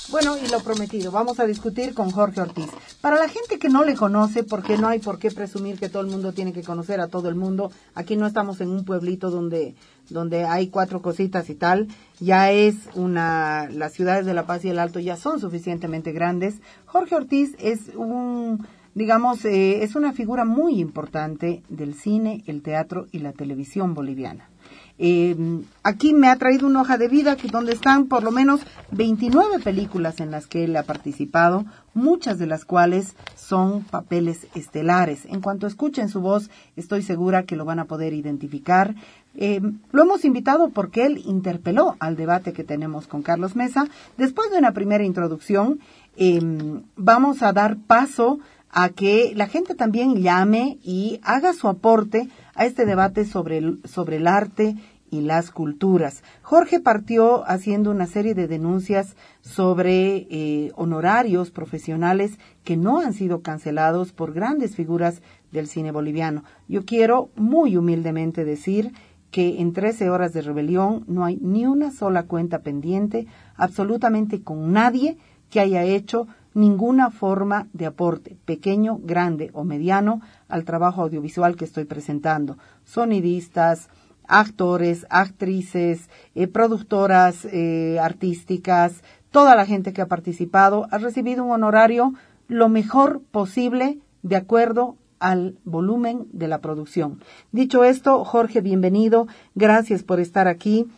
Bueno, y lo prometido, vamos a discutir con Jorge Ortiz. Para la gente que no le conoce, porque no hay por qué presumir que todo el mundo tiene que conocer a todo el mundo, aquí no estamos en un pueblito donde hay 4 cositas y tal, ya es las ciudades de La Paz y el Alto ya son suficientemente grandes. Jorge Ortiz es es una figura muy importante del cine, el teatro y la televisión boliviana. Aquí me ha traído una hoja de vida donde están por lo menos 29 películas en las que él ha participado, muchas de las cuales son papeles estelares. En cuanto escuchen su voz, estoy segura que lo van a poder identificar. Lo hemos invitado porque él interpeló al debate que tenemos con Carlos Mesa. Después de una primera introducción, vamos a dar paso a que la gente también llame y haga su aporte a este debate sobre el arte y las culturas. Jorge partió haciendo una serie de denuncias sobre honorarios profesionales que no han sido cancelados por grandes figuras del cine boliviano. Yo quiero muy humildemente decir que en 13 horas de rebelión no hay ni una sola cuenta pendiente, absolutamente con nadie que haya hecho ninguna forma de aporte, pequeño, grande o mediano, al trabajo audiovisual que estoy presentando. Sonidistas, actores, actrices, productoras artísticas, toda la gente que ha participado ha recibido un honorario lo mejor posible de acuerdo al volumen de la producción. Dicho esto, Jorge, bienvenido, gracias por estar aquí.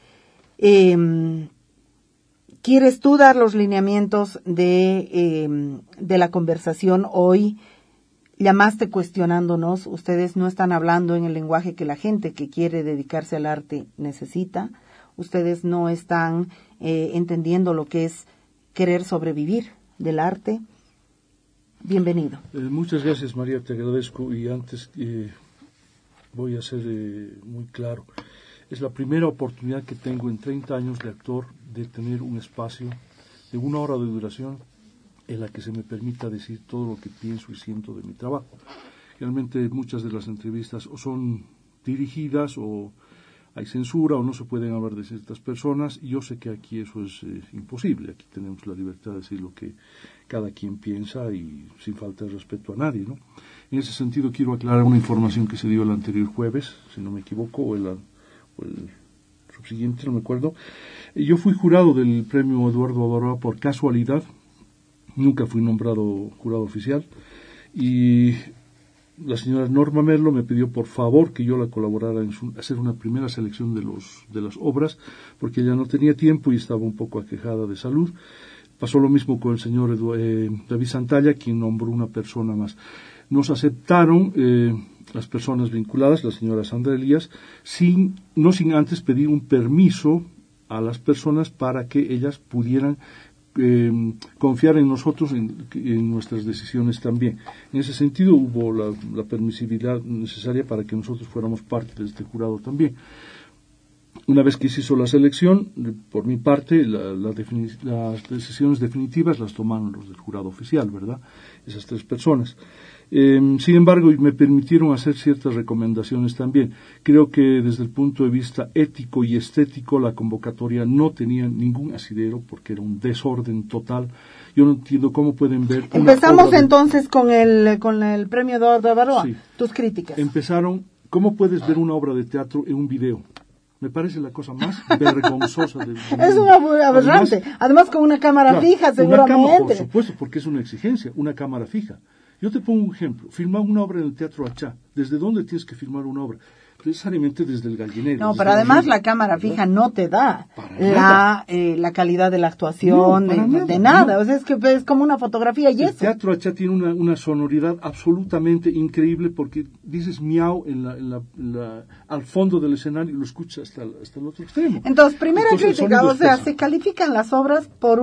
¿Quieres tú dar los lineamientos de la conversación hoy? Llamaste cuestionándonos, ustedes no están hablando en el lenguaje que la gente que quiere dedicarse al arte necesita, ustedes no están entendiendo lo que es querer sobrevivir del arte. Bienvenido. Muchas gracias, María, te agradezco, y antes voy a ser muy claro. Es la primera oportunidad que tengo en 30 años de actor de tener un espacio de 1 hora de duración en la que se me permita decir todo lo que pienso y siento de mi trabajo. Realmente muchas de las entrevistas o son dirigidas o hay censura o no se pueden hablar de ciertas personas, y yo sé que aquí eso es imposible. Aquí tenemos la libertad de decir lo que cada quien piensa y sin falta de respeto a nadie, ¿no? En ese sentido quiero aclarar una información que se dio el anterior jueves, si no me equivoco, o el subsiguiente, no me acuerdo. Yo fui jurado del premio Eduardo Avaroa por casualidad, nunca fui nombrado jurado oficial, y la señora Norma Merlo me pidió por favor que yo la colaborara en hacer una primera selección de las obras, porque ella no tenía tiempo y estaba un poco aquejada de salud. Pasó lo mismo con el señor David Santalla, quien nombró una persona más. Nos aceptaron las personas vinculadas, la señora Sandra Elías, no sin antes pedir un permiso a las personas para que ellas pudieran confiar en nosotros, en nuestras decisiones también. En ese sentido hubo la permisividad necesaria para que nosotros fuéramos parte de este jurado también. Una vez que se hizo la selección, por mi parte, las decisiones definitivas las tomaron los del jurado oficial, ¿verdad? Esas 3 personas. Sin embargo, me permitieron hacer ciertas recomendaciones también. Creo que desde el punto de vista ético y estético la convocatoria no tenía ningún asidero porque era un desorden total. Yo no entiendo cómo pueden ver. Empezamos entonces con el premio Eduardo Avaroa. Sí. Tus críticas. ¿Cómo puedes ver una obra de teatro en un video? Me parece la cosa más vergonzosa del mundo. Es una aberrante. Además con una cámara fija, seguramente. Por supuesto, porque es una exigencia, una cámara fija. Yo te pongo un ejemplo. Filmar una obra en el Teatro Achá. ¿Desde dónde tienes que filmar una obra? Necesariamente desde el gallinero. No, pero además la cámara fija no te da la calidad de la actuación, de nada. O sea, es que es como una fotografía y eso. El Teatro Achá tiene una sonoridad absolutamente increíble porque dices miau al fondo del escenario y lo escuchas hasta el otro extremo. Entonces, primera crítica, o sea, se califican las obras por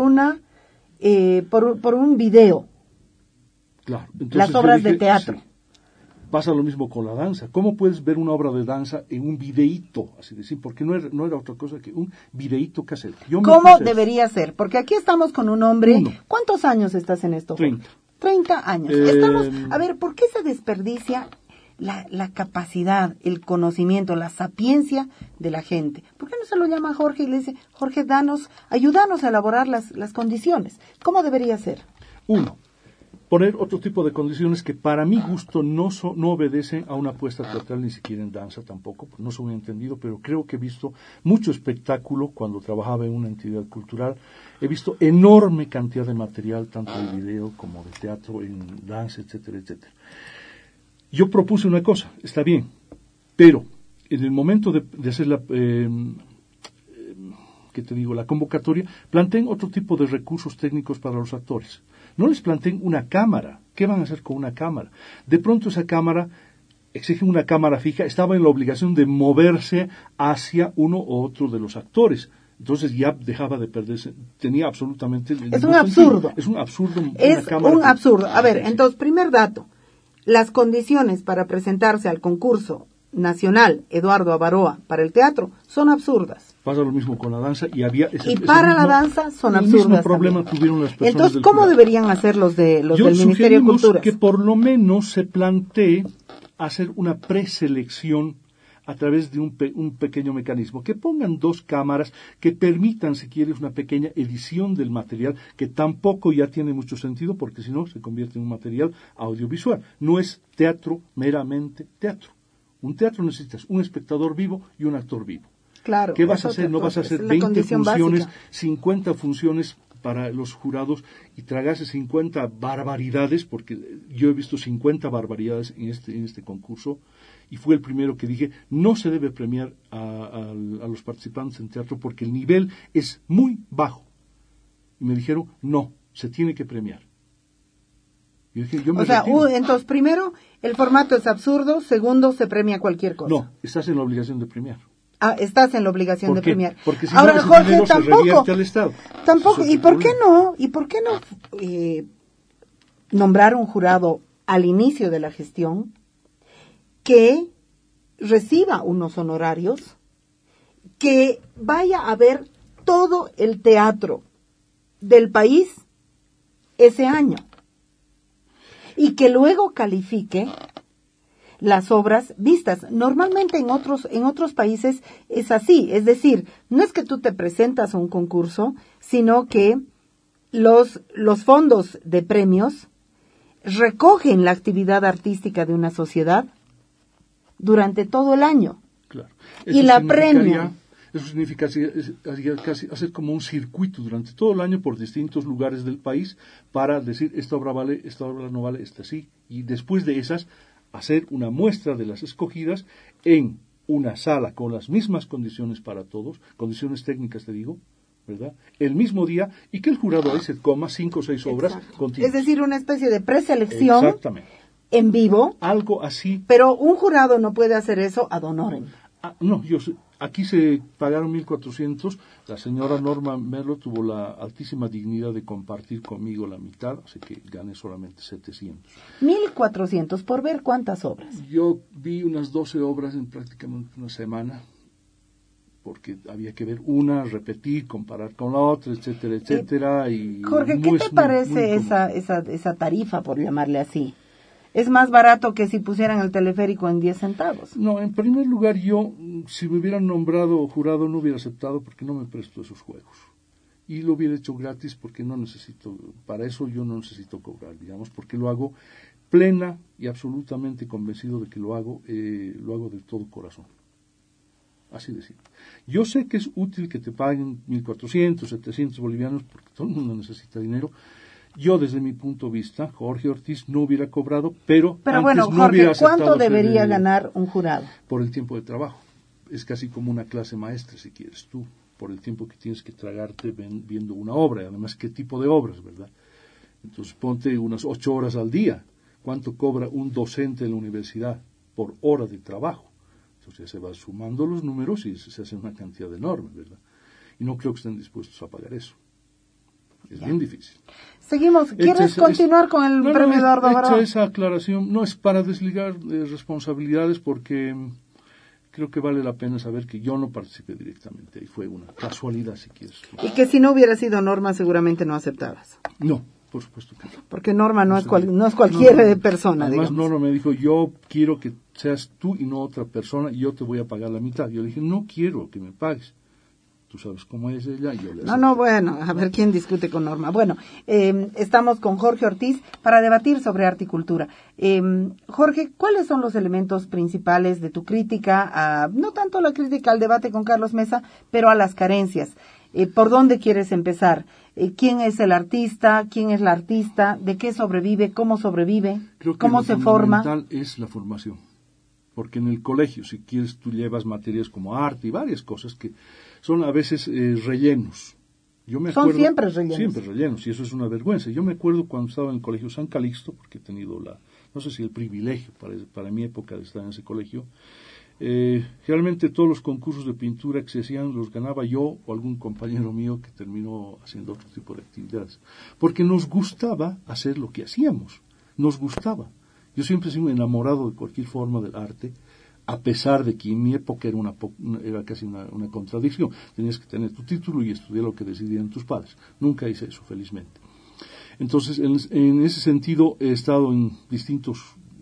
un video. Claro. Entonces, las obras de teatro. Sí. Pasa lo mismo con la danza. ¿Cómo puedes ver una obra de danza en un videíto? Así decir, porque no era otra cosa que un videíto casero. ¿Cómo debería ser? Porque aquí estamos con un hombre. ¿Cuántos años estás en esto? 30. 30 años. A ver, ¿por qué se desperdicia la capacidad, el conocimiento, la sapiencia de la gente. ¿Por qué no se lo llama a Jorge y le dice, Jorge, ayúdanos a elaborar las condiciones? ¿Cómo debería ser? Uno, poner otro tipo de condiciones que para mi gusto no obedecen a una apuesta teatral, ni siquiera en danza tampoco, no soy muy entendido, pero creo que he visto mucho espectáculo cuando trabajaba en una entidad cultural. He visto enorme cantidad de material, tanto de video como de teatro, en danza, etcétera, etcétera. Yo propuse una cosa, está bien, pero en el momento de hacer la convocatoria, planteen otro tipo de recursos técnicos para los actores. No les planteen una cámara. ¿Qué van a hacer con una cámara? De pronto esa cámara, exigen una cámara fija, estaba en la obligación de moverse hacia uno u otro de los actores. Entonces ya dejaba de perderse, tenía absolutamente... Es un absurdo. Es un absurdo. Es un absurdo. A ver, entonces, primer dato. Las condiciones para presentarse al concurso nacional Eduardo Avaroa para el teatro son absurdas. Pasa lo mismo con la danza y había la danza son absurdas. El mismo problema tuvieron las personas. Entonces, ¿cómo deberían hacer los del Ministerio de Cultura? Que por lo menos se plantee hacer una preselección a través de un pequeño mecanismo, que pongan 2 cámaras que permitan, si quieres, una pequeña edición del material, que tampoco ya tiene mucho sentido, porque si no se convierte en un material audiovisual. No es teatro, meramente teatro. Un teatro necesitas un espectador vivo y un actor vivo. Claro. ¿Qué vas a hacer? No vas a hacer 20 funciones, 50 funciones para los jurados y tragarse 50 barbaridades, porque yo he visto 50 barbaridades en este concurso, y fue el primero que dije, no se debe premiar a los participantes en teatro porque el nivel es muy bajo. Y me dijeron, no, se tiene que premiar. Yo dije, entonces, primero, el formato es absurdo, segundo, se premia cualquier cosa. No, estás en la obligación de premiar. Estás en la obligación de premiar. Porque si ahora, no, Jorge, tampoco. Al Estado. Tampoco. ¿Y por qué no? Nombrar un jurado al inicio de la gestión que reciba unos honorarios, que vaya a ver todo el teatro del país ese año y que luego califique las obras vistas? Normalmente en otros países es así, es decir, no es que tú te presentas a un concurso, sino que los fondos de premios recogen la actividad artística de una sociedad durante todo el año. Claro. Y la premian. Eso significa casi hacer como un circuito durante todo el año por distintos lugares del país para decir, esta obra vale, esta obra no vale, esta sí. Y después de esas, hacer una muestra de las escogidas en una sala con las mismas condiciones para todos, condiciones técnicas te digo, ¿verdad? El mismo día, y que el jurado ahí se coma 5 o 6 obras continuas. Es decir, una especie de preselección. Exactamente. En vivo. Algo así. Pero un jurado no puede hacer eso ad honorem. No, aquí se pagaron 1.400. La señora Norma Merlo tuvo la altísima dignidad de compartir conmigo la mitad, así que gané solamente 700. 1.400 por ver cuántas obras. Yo vi unas 12 obras en prácticamente una semana, porque había que ver una, repetir, comparar con la otra, etcétera, etcétera. Y Jorge, ¿qué te parece esa tarifa, por llamarle así? Es más barato que si pusieran el teleférico en 10 centavos. No, en primer lugar, yo, si me hubieran nombrado jurado, no hubiera aceptado porque no me presto esos juegos. Y lo hubiera hecho gratis porque no necesito, para eso yo no necesito cobrar, digamos, porque lo hago plena y absolutamente convencido de que lo hago de todo corazón. Así decir. Yo sé que es útil que te paguen 1.400, 700 bolivianos, porque todo el mundo necesita dinero. Yo, desde mi punto de vista, Jorge Ortiz no hubiera cobrado, pero antes bueno, no Jorge, hubiera aceptado. ¿cuánto debería ganar un jurado? Por el tiempo de trabajo. Es casi como una clase maestra, si quieres tú, por el tiempo que tienes que tragarte viendo una obra. Además, ¿qué tipo de obras, verdad? Entonces, ponte unas 8 horas al día. ¿Cuánto cobra un docente en la universidad por hora de trabajo? Entonces, ya se van sumando los números y se hace una cantidad enorme, ¿verdad? Y no creo que estén dispuestos a pagar eso. Es bien difícil. Seguimos. ¿Quieres continuar con el premio Eduardo Avaroa? Esa aclaración no es para desligar responsabilidades, porque creo que vale la pena saber que yo no participé directamente. Y fue una casualidad, si quieres. Y que si no hubiera sido Norma, seguramente no aceptabas. No, por supuesto que no. Porque Norma no es cualquier persona, Además, digamos. Norma me dijo, yo quiero que seas tú y no otra persona, y yo te voy a pagar la mitad. Yo le dije, no quiero que me pagues. Tú sabes cómo es ella, y yo le No, bueno, a ver quién discute con Norma. Bueno, estamos con Jorge Ortiz para debatir sobre arte y cultura. Jorge, ¿cuáles son los elementos principales de tu crítica, no tanto la crítica al debate con Carlos Mesa, pero a las carencias? ¿Por dónde quieres empezar? ¿Quién es el artista? ¿Quién es la artista? ¿De qué sobrevive? ¿Cómo sobrevive? Creo que ¿Cómo se forma? Lo fundamental es la formación. Porque en el colegio, si quieres, tú llevas materias como arte y varias cosas que son a veces rellenos. Son siempre rellenos. Siempre rellenos, y eso es una vergüenza. Yo me acuerdo cuando estaba en el colegio San Calixto, porque he tenido no sé si el privilegio para mi época de estar en ese colegio. Realmente todos los concursos de pintura que se hacían los ganaba yo o algún compañero mío que terminó haciendo otro tipo de actividades. Porque nos gustaba hacer lo que hacíamos. Nos gustaba. Yo siempre he sido enamorado de cualquier forma del arte, a pesar de que en mi época era casi una contradicción. Tenías que tener tu título y estudiar lo que decidían tus padres. Nunca hice eso, felizmente. Entonces, en ese sentido, he estado en distintos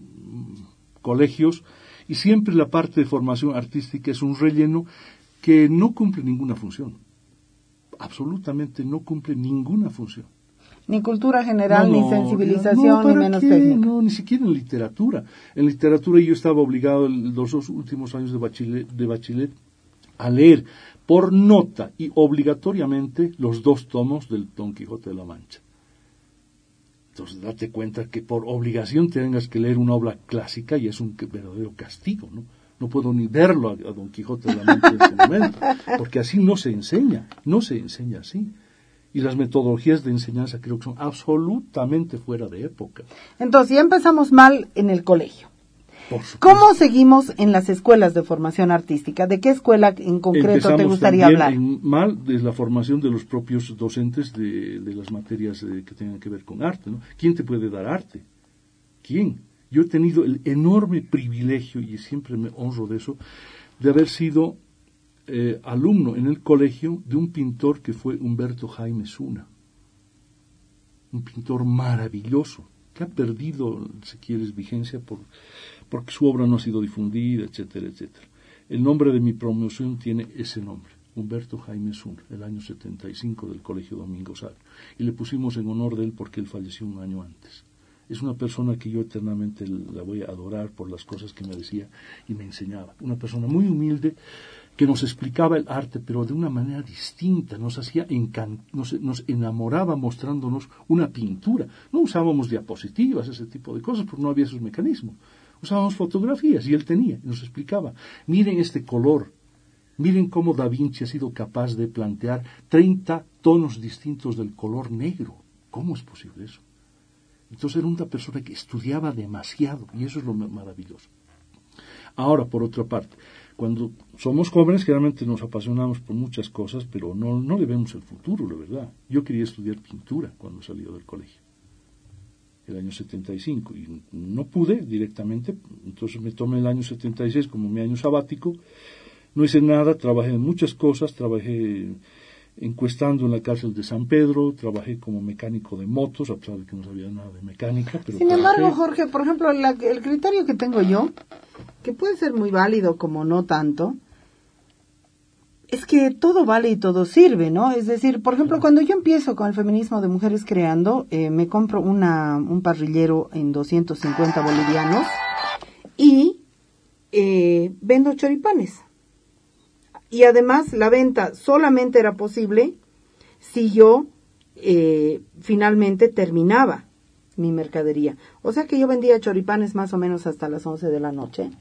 colegios y siempre la parte de formación artística es un relleno que no cumple ninguna función. Absolutamente no cumple ninguna función. Ni cultura general, ni sensibilización, ni menos técnica. No, ni siquiera en literatura. En literatura yo estaba obligado los 2 últimos años de bachiller a leer por nota y obligatoriamente los 2 tomos del Don Quijote de la Mancha. Entonces, date cuenta que por obligación tengas que leer una obra clásica y es un verdadero castigo, ¿no? No puedo ni verlo a Don Quijote de la Mancha en este momento, porque así no se enseña así. Y las metodologías de enseñanza creo que son absolutamente fuera de época. Entonces, ya empezamos mal en el colegio. ¿Cómo seguimos en las escuelas de formación artística? ¿De qué escuela en concreto te gustaría hablar? Mal de la formación de los propios docentes de las materias que tengan que ver con arte, ¿no? ¿Quién te puede dar arte? ¿Quién? Yo he tenido el enorme privilegio, y siempre me honro de eso, de haber sido alumno en el colegio de un pintor que fue Humberto Jaime Zuna. Un pintor maravilloso, que ha perdido, si quieres, vigencia porque su obra no ha sido difundida, etcétera, etcétera. El nombre de mi promoción tiene ese nombre, Humberto Jaime Zuna, el año 75 del Colegio Domingo Sabio. Y le pusimos en honor de él porque él falleció un año antes. Es una persona que yo eternamente la voy a adorar por las cosas que me decía y me enseñaba. Una persona muy humilde que nos explicaba el arte, pero de una manera distinta, nos enamoraba mostrándonos una pintura. No usábamos diapositivas, ese tipo de cosas, porque no había esos mecanismos. Usábamos fotografías y él tenía, y nos explicaba, miren este color, miren cómo Da Vinci ha sido capaz de plantear 30 tonos distintos del color negro. ¿Cómo es posible eso? Entonces era una persona que estudiaba demasiado, y eso es lo maravilloso. Ahora, por otra parte, cuando somos jóvenes, generalmente nos apasionamos por muchas cosas, pero no le vemos el futuro, la verdad. Yo quería estudiar pintura cuando salí del colegio, el año 75, y no pude directamente, entonces me tomé el año 76 como mi año sabático, no hice nada, trabajé en muchas cosas, trabajé encuestando en la cárcel de San Pedro, trabajé como mecánico de motos, a pesar de que no sabía nada de mecánica. Pero sin embargo, Jorge, por ejemplo, el criterio que tengo yo, que puede ser muy válido como no tanto, es que todo vale y todo sirve, ¿no? Es decir, por ejemplo, cuando yo empiezo con el feminismo de Mujeres Creando, me compro un parrillero en 250 bolivianos y vendo choripanes. Y además la venta solamente era posible si yo finalmente terminaba mi mercadería. O sea que yo vendía choripanes más o menos hasta las 11 de la noche.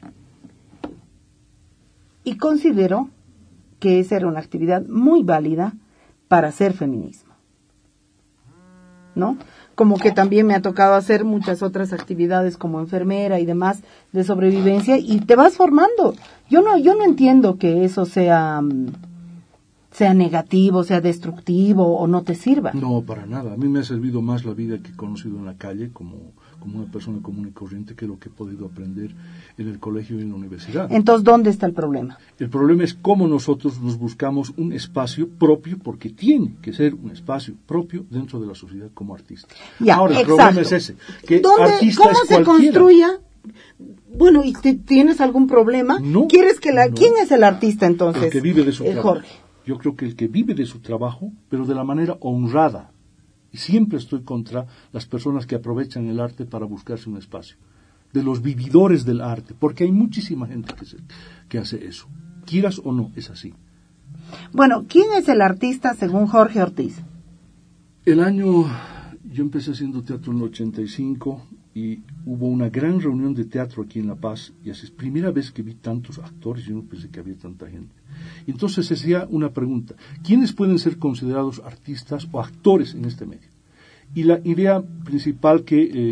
Y considero que esa era una actividad muy válida para hacer feminismo, ¿no? Como que también me ha tocado hacer muchas otras actividades como enfermera y demás de sobrevivencia y te vas formando. Yo no entiendo que eso sea negativo, sea destructivo o no te sirva. No, para nada. A mí me ha servido más la vida que he conocido en la calle como una persona común y corriente que lo que he podido aprender en el colegio y en la universidad. Entonces, ¿dónde está el problema? El problema es cómo nosotros nos buscamos un espacio propio, porque tiene que ser un espacio propio dentro de la sociedad como artista. Ya, ahora, el exacto. problema es ese, que artista ¿Cómo es se cualquiera. Bueno, ¿y tienes algún problema? No. ¿Quieres que No. ¿Quién es el artista entonces? El que vive de su trabajo. Jorge. Yo creo que el que vive de su trabajo, pero de la manera honrada. Y siempre estoy contra las personas que aprovechan el arte para buscarse un espacio. De los vividores del arte, porque hay muchísima gente que hace eso. Quieras o no, es así. Bueno, ¿quién es el artista según Jorge Ortiz? Yo empecé haciendo teatro en el 85 y hubo una gran reunión de teatro aquí en La Paz, y así es primera vez que vi tantos actores, yo no pensé que había tanta gente. Y entonces se hacía una pregunta: ¿quiénes pueden ser considerados artistas o actores en este medio? Y la idea principal que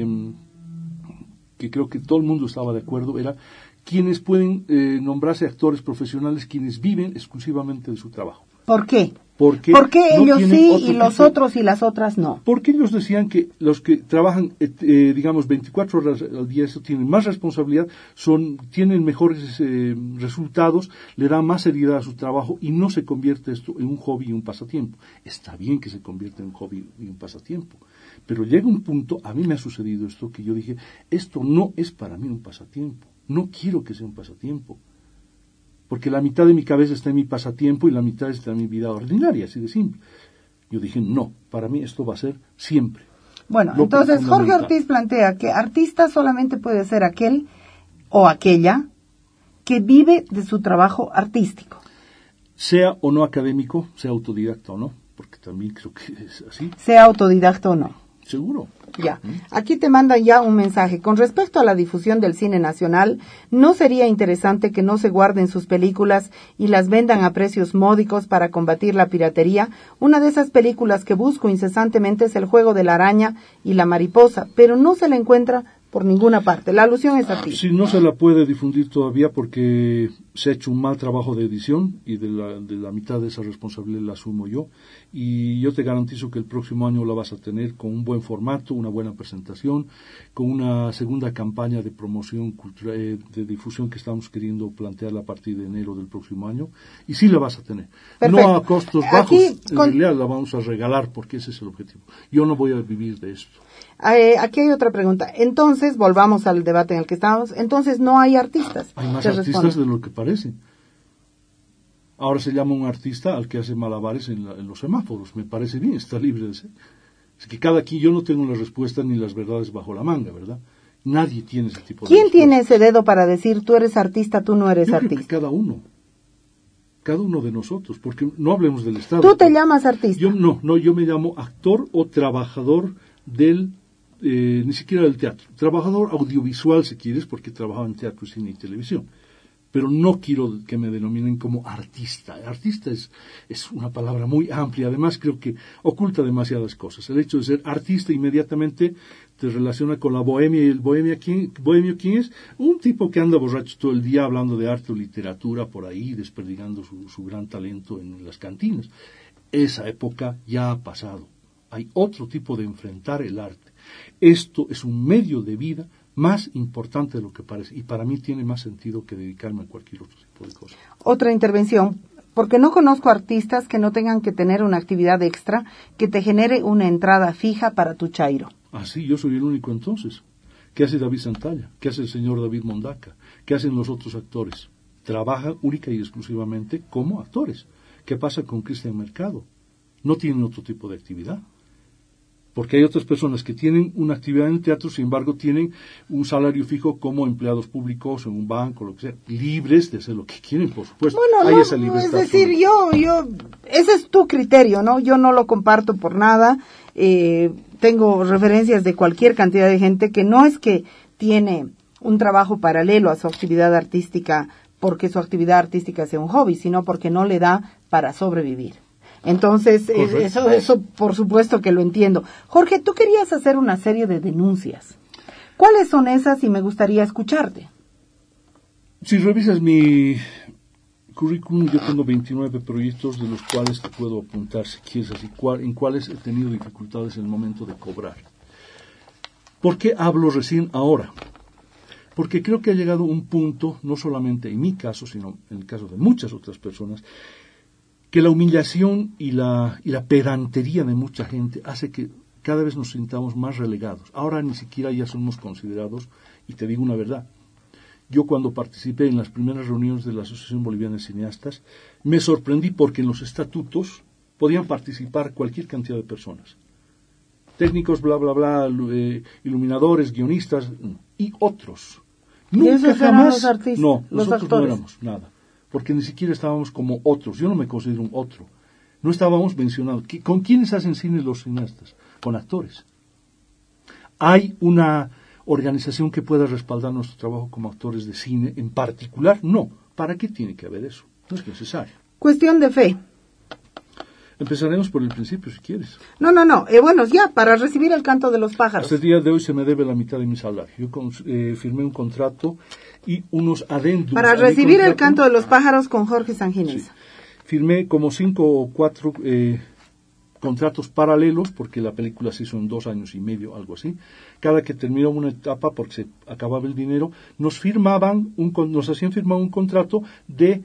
creo que todo el mundo estaba de acuerdo era quienes pueden nombrarse actores profesionales, quienes viven exclusivamente de su trabajo. ¿Por qué? ¿Por qué ellos sí y los otros y las otras no? Porque ellos decían que los que trabajan, digamos, 24 horas al día, eso tienen más responsabilidad, tienen mejores resultados, le dan más seriedad a su trabajo y no se convierte esto en un hobby y un pasatiempo. Está bien que se convierta en un hobby y un pasatiempo, pero llega un punto, a mí me ha sucedido esto, que yo dije, esto no es para mí un pasatiempo, no quiero que sea un pasatiempo. Porque la mitad de mi cabeza está en mi pasatiempo y la mitad está en mi vida ordinaria, así de simple. Yo dije, no, para mí esto va a ser siempre. Bueno, entonces Jorge Ortiz plantea que artista solamente puede ser aquel o aquella que vive de su trabajo artístico. Sea o no académico, sea autodidacta o no, porque también creo que es así. Sea autodidacta o no. Seguro. Ya, aquí te mandan ya un mensaje. Con respecto a la difusión del cine nacional, ¿no sería interesante que no se guarden sus películas y las vendan a precios módicos para combatir la piratería? Una de esas películas que busco incesantemente es El juego de la araña y la mariposa, pero no se la encuentra por ninguna parte. La alusión es a ti. Sí, no se la puede difundir todavía porque se ha hecho un mal trabajo de edición y de la mitad de esa responsabilidad la asumo yo. Y yo te garantizo que el próximo año la vas a tener con un buen formato, una buena presentación, con una segunda campaña de promoción cultural, de difusión que estamos queriendo plantear a partir de enero del próximo año. Y sí la vas a tener. Perfecto. No a costos bajos, en realidad la vamos a regalar porque ese es el objetivo. Yo no voy a vivir de esto. Aquí hay otra pregunta. Entonces, volvamos al debate en el que estábamos. Entonces, no hay artistas. Hay más artistas de lo que parecen. Ahora se llama un artista al que hace malabares en los semáforos. Me parece bien, está libre de ser. Es que cada quien, yo no tengo las respuestas ni las verdades bajo la manga, ¿verdad? Nadie tiene ese tipo de ¿Quién respuestas. tiene ese dedo para decir tú eres artista, tú no eres Yo creo artista? que cada uno de nosotros, porque no hablemos del Estado. ¿Tú te llamas artista? Yo me llamo actor o trabajador ni siquiera del teatro. Trabajador audiovisual, si quieres, porque trabajaba en teatro, cine y televisión. Pero no quiero que me denominen como artista. Artista es una palabra muy amplia. Además, creo que oculta demasiadas cosas. El hecho de ser artista inmediatamente te relaciona con la bohemia. ¿Y el bohemio quién es? Un tipo que anda borracho todo el día hablando de arte o literatura por ahí, desperdigando su gran talento en las cantinas. Esa época ya ha pasado. Hay otro tipo de enfrentar el arte. Esto es un medio de vida más importante de lo que parece, y para mí tiene más sentido que dedicarme a cualquier otro tipo de cosas. Otra intervención, porque no conozco artistas que no tengan que tener una actividad extra que te genere una entrada fija para tu chairo. Ah, sí, yo soy el único entonces. ¿Qué hace David Santalla? ¿Qué hace el señor David Mondaca? ¿Qué hacen los otros actores? Trabajan única y exclusivamente como actores. ¿Qué pasa con Cristian Mercado? No tienen otro tipo de actividad. Porque hay otras personas que tienen una actividad en el teatro, sin embargo, tienen un salario fijo como empleados públicos en un banco, lo que sea, libres de hacer lo que quieren, por supuesto. Bueno, hay no, esa libertad. es decir, yo, ese es tu criterio, ¿no? Yo no lo comparto por nada. Tengo referencias de cualquier cantidad de gente que no es que tiene un trabajo paralelo a su actividad artística porque su actividad artística sea un hobby, sino porque no le da para sobrevivir. Entonces, eso por supuesto que lo entiendo. Jorge, tú querías hacer una serie de denuncias. ¿Cuáles son esas? Y me gustaría escucharte. Si revisas mi currículum, yo tengo 29 proyectos, de los cuales te puedo apuntar, si quieres, así, en cuáles he tenido dificultades en el momento de cobrar. ¿Por qué hablo recién ahora? Porque creo que ha llegado un punto, no solamente en mi caso, sino en el caso de muchas otras personas, que la humillación y la pedantería de mucha gente hace que cada vez nos sintamos más relegados. Ahora ni siquiera ya somos considerados Y te digo una verdad. Yo cuando participé en las primeras reuniones de la Asociación Boliviana de Cineastas, me sorprendí porque en los estatutos podían participar cualquier cantidad de personas. Técnicos, bla, bla, bla, iluminadores, guionistas y otros. Nunca esos jamás, eran los artistas, no, los nosotros actores. No éramos nada, porque ni siquiera estábamos como otros. Yo no me considero un otro. No estábamos mencionados. ¿Con quiénes hacen cine los cineastas? Con actores. ¿Hay una organización que pueda respaldar nuestro trabajo como actores de cine en particular? No. ¿Para qué tiene que haber eso? No es necesario. Cuestión de fe. Empezaremos por el principio, si quieres. No. Bueno, ya, para recibir el canto de los pájaros. Hasta el día de hoy se me debe la mitad de mi salario. Yo firmé un contrato y unos adendums. Para recibir el canto de los pájaros con Jorge Sanginés. Sí. Firmé como 5 o 4 contratos paralelos, porque la película se hizo en 2 años y medio, algo así. Cada que terminó una etapa, porque se acababa el dinero, nos hacían firmar un contrato de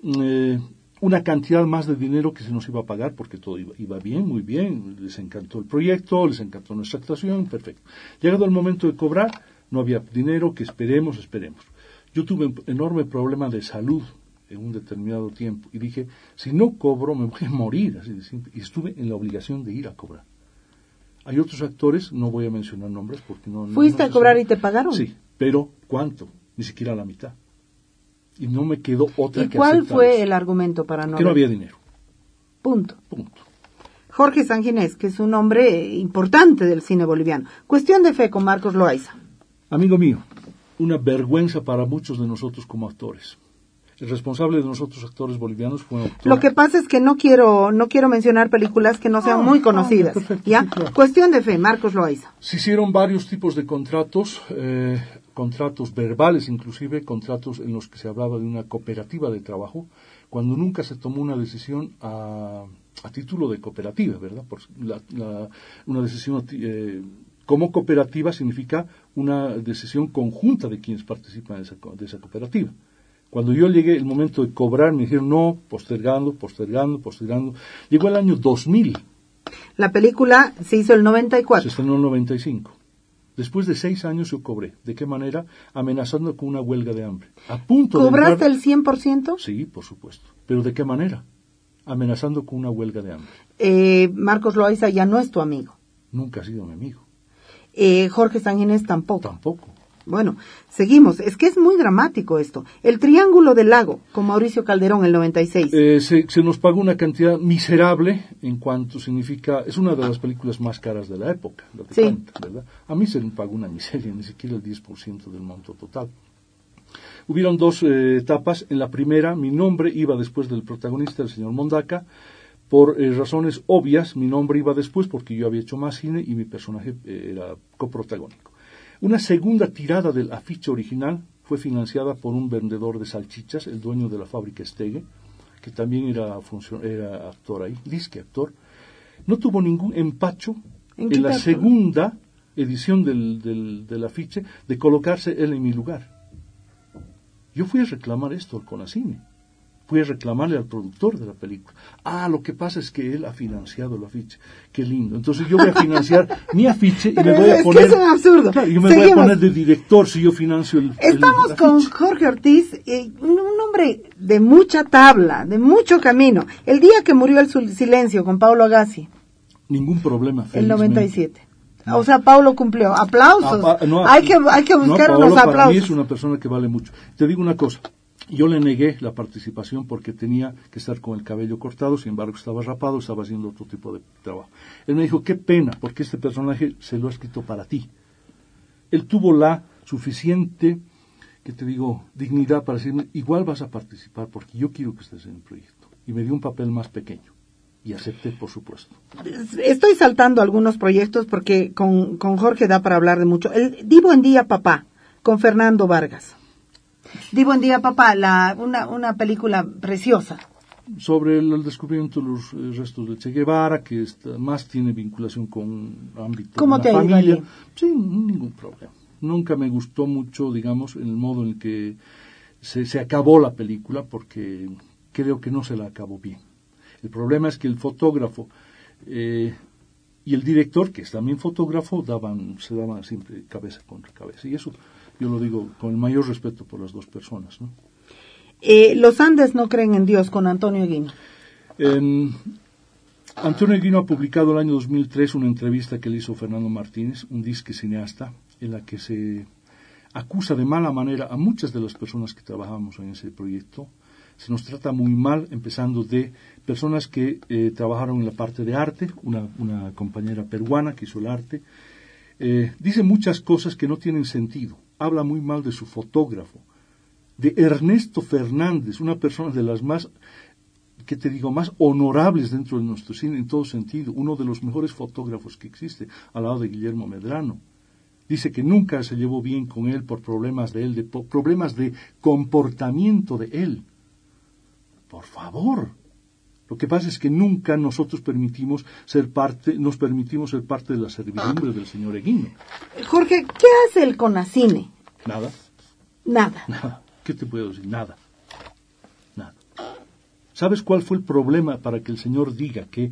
una cantidad más de dinero que se nos iba a pagar, porque todo iba bien, muy bien, les encantó el proyecto, les encantó nuestra actuación, perfecto. Llegado el momento de cobrar, no había dinero, que esperemos. Yo tuve un enorme problema de salud en un determinado tiempo, y dije, si no cobro me voy a morir, así de simple, y estuve en la obligación de ir a cobrar. Hay otros actores, no voy a mencionar nombres porque no... ¿Fuiste a cobrar y te pagaron? Sí, pero ¿cuánto? Ni siquiera la mitad. Y no me quedó otra que aceptar. ¿Y cuál fue eso. El argumento para no? Que no había dinero. Punto. Jorge Sanginés, que es un hombre importante del cine boliviano. Cuestión de fe con Marcos Loaiza. Amigo mío, una vergüenza para muchos de nosotros como actores. El responsable de nosotros actores bolivianos fue un actor. Lo que pasa es que no quiero mencionar películas que no sean muy conocidas. Perfecto, ¿Ya? Sí, claro. Cuestión de fe, Marcos Loaiza. Se hicieron varios tipos de contratos, contratos verbales inclusive, contratos en los que se hablaba de una cooperativa de trabajo, cuando nunca se tomó una decisión a título de cooperativa, ¿verdad? Una decisión como cooperativa significa una decisión conjunta de quienes participan de esa cooperativa. Cuando yo llegué el momento de cobrar, me dijeron no, postergando. Llegó el año 2000. La película se hizo el 94. Se estrenó en el 95. Después de 6 años yo cobré. ¿De qué manera? Amenazando con una huelga de hambre. A punto ¿Cobraste de el 100%? Sí, por supuesto. ¿Pero de qué manera? Amenazando con una huelga de hambre. Marcos Loaiza ya no es tu amigo. Nunca ha sido mi amigo. Jorge Sanginés tampoco. Tampoco. Bueno, seguimos. Es que es muy dramático esto. El Triángulo del Lago, con Mauricio Calderón, el 96. Se nos pagó una cantidad miserable en cuanto significa... Es una de las películas más caras de la época, sí. Cuenta, ¿verdad? A mí se me pagó una miseria, ni siquiera el 10% del monto total. Hubieron 2 etapas. En la primera, mi nombre iba después del protagonista, el señor Mondaca. Por razones obvias, mi nombre iba después porque yo había hecho más cine y mi personaje era coprotagónico. Una segunda tirada del afiche original fue financiada por un vendedor de salchichas, el dueño de la fábrica Estegue, que también era actor ahí, disque actor. No tuvo ningún empacho en la segunda edición del afiche de colocarse él en mi lugar. Yo fui a reclamar esto al Conacine. Fui a reclamarle al productor de la película. Lo que pasa es que él ha financiado el afiche. Qué lindo. Entonces yo voy a financiar mi afiche y me voy a poner... Es que es un absurdo. Claro, yo me voy a poner de director si yo financio el Estamos con Jorge Ortiz, un hombre de mucha tabla, de mucho camino. El día que murió el silencio con Paulo Agassi. Ningún problema. El 97. O sea, Paulo cumplió. Aplausos. Hay que buscar Paulo unos aplausos. Para mí es una persona que vale mucho. Te digo una cosa. Yo le negué la participación porque tenía que estar con el cabello cortado, sin embargo estaba rapado, estaba haciendo otro tipo de trabajo. Él me dijo, qué pena, porque este personaje se lo ha escrito para ti. Él tuvo la suficiente, dignidad para decirme, igual vas a participar porque yo quiero que estés en el proyecto. Y me dio un papel más pequeño. Y acepté, por supuesto. Estoy saltando algunos proyectos porque con Jorge da para hablar de mucho. El Di Buen Día Papá, con Fernando Vargas. Di Buen Día Papá, una película preciosa. Sobre el descubrimiento de los restos de Che Guevara, que más tiene vinculación con ámbito ¿Cómo de la familia. ¿Cómo te ha ido allí? Sí, ningún problema. Nunca me gustó mucho, digamos, el modo en que se acabó la película, porque creo que no se la acabó bien. El problema es que el fotógrafo y el director, que es también fotógrafo, se daban siempre cabeza contra cabeza. Y eso Yo lo digo con el mayor respeto por las dos personas, ¿no? Los Andes no creen en Dios, con Antonio Eguino. Antonio Eguino ha publicado el año 2003 una entrevista que le hizo Fernando Martínez, un disque cineasta, en la que se acusa de mala manera a muchas de las personas que trabajamos en ese proyecto. Se nos trata muy mal, empezando de personas que trabajaron en la parte de arte, una compañera peruana que hizo el arte. Dice muchas cosas que no tienen sentido. Habla muy mal de su fotógrafo, de Ernesto Fernández, una persona de las más, que te digo, más honorables dentro de nuestro cine en todo sentido, uno de los mejores fotógrafos que existe, al lado de Guillermo Medrano. Dice que nunca se llevó bien con él por problemas de él, problemas de comportamiento de él. Por favor. Lo que pasa es que nunca nosotros nos permitimos ser parte de la servidumbre del señor Eguino. Jorge, ¿qué hace el CONACINE? Nada. Nada. ¿Qué te puedo decir? Nada. ¿Sabes cuál fue el problema para que el señor diga que,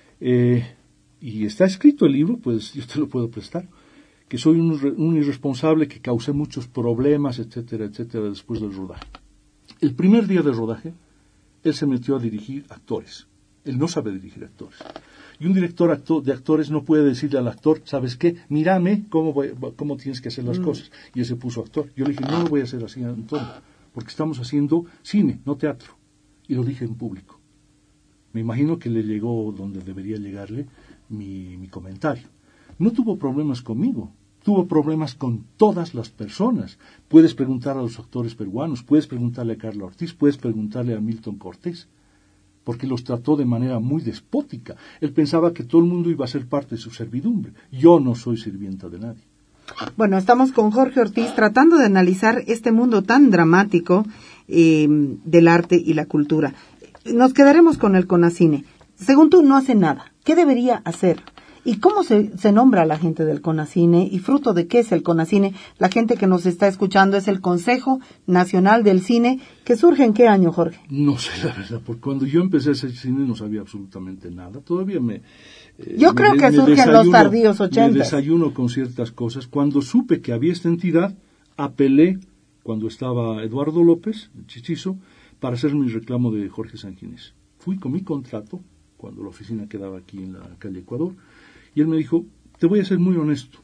y está escrito el libro, pues yo te lo puedo prestar, que soy un irresponsable, que causé muchos problemas, etcétera, etcétera, después del rodaje? El primer día del rodaje, él se metió a dirigir actores. Él no sabe dirigir actores. Y un director de actores no puede decirle al actor, ¿sabes qué? Mírame cómo tienes que hacer las cosas. Y él se puso actor. Yo le dije, no lo voy a hacer así, Antonio, porque estamos haciendo cine, no teatro. Y lo dije en público. Me imagino que le llegó donde debería llegarle mi comentario. No tuvo problemas conmigo. Tuvo problemas con todas las personas. Puedes preguntar a los actores peruanos, puedes preguntarle a Carla Ortiz, puedes preguntarle a Milton Cortés, porque los trató de manera muy despótica. Él pensaba que todo el mundo iba a ser parte de su servidumbre. Yo no soy sirvienta de nadie. Bueno, estamos con Jorge Ortiz tratando de analizar este mundo tan dramático del arte y la cultura. Nos quedaremos con el CONACINE. Según tú, no hace nada. ¿Qué debería hacer? ¿Y cómo se nombra a la gente del CONACINE? ¿Y fruto de qué es el CONACINE? La gente que nos está escuchando es el Consejo Nacional del Cine, que surge ¿en qué año, Jorge? No sé, la verdad, porque cuando yo empecé a hacer cine no sabía absolutamente nada. Todavía yo creo que surge en los tardíos 80. Me desayuno con ciertas cosas. Cuando supe que había esta entidad, apelé, cuando estaba Eduardo López, el Chichizo, para hacer mi reclamo de Jorge Sanguinés. Fui con mi contrato, cuando la oficina quedaba aquí en la calle Ecuador, y él me dijo, te voy a ser muy honesto.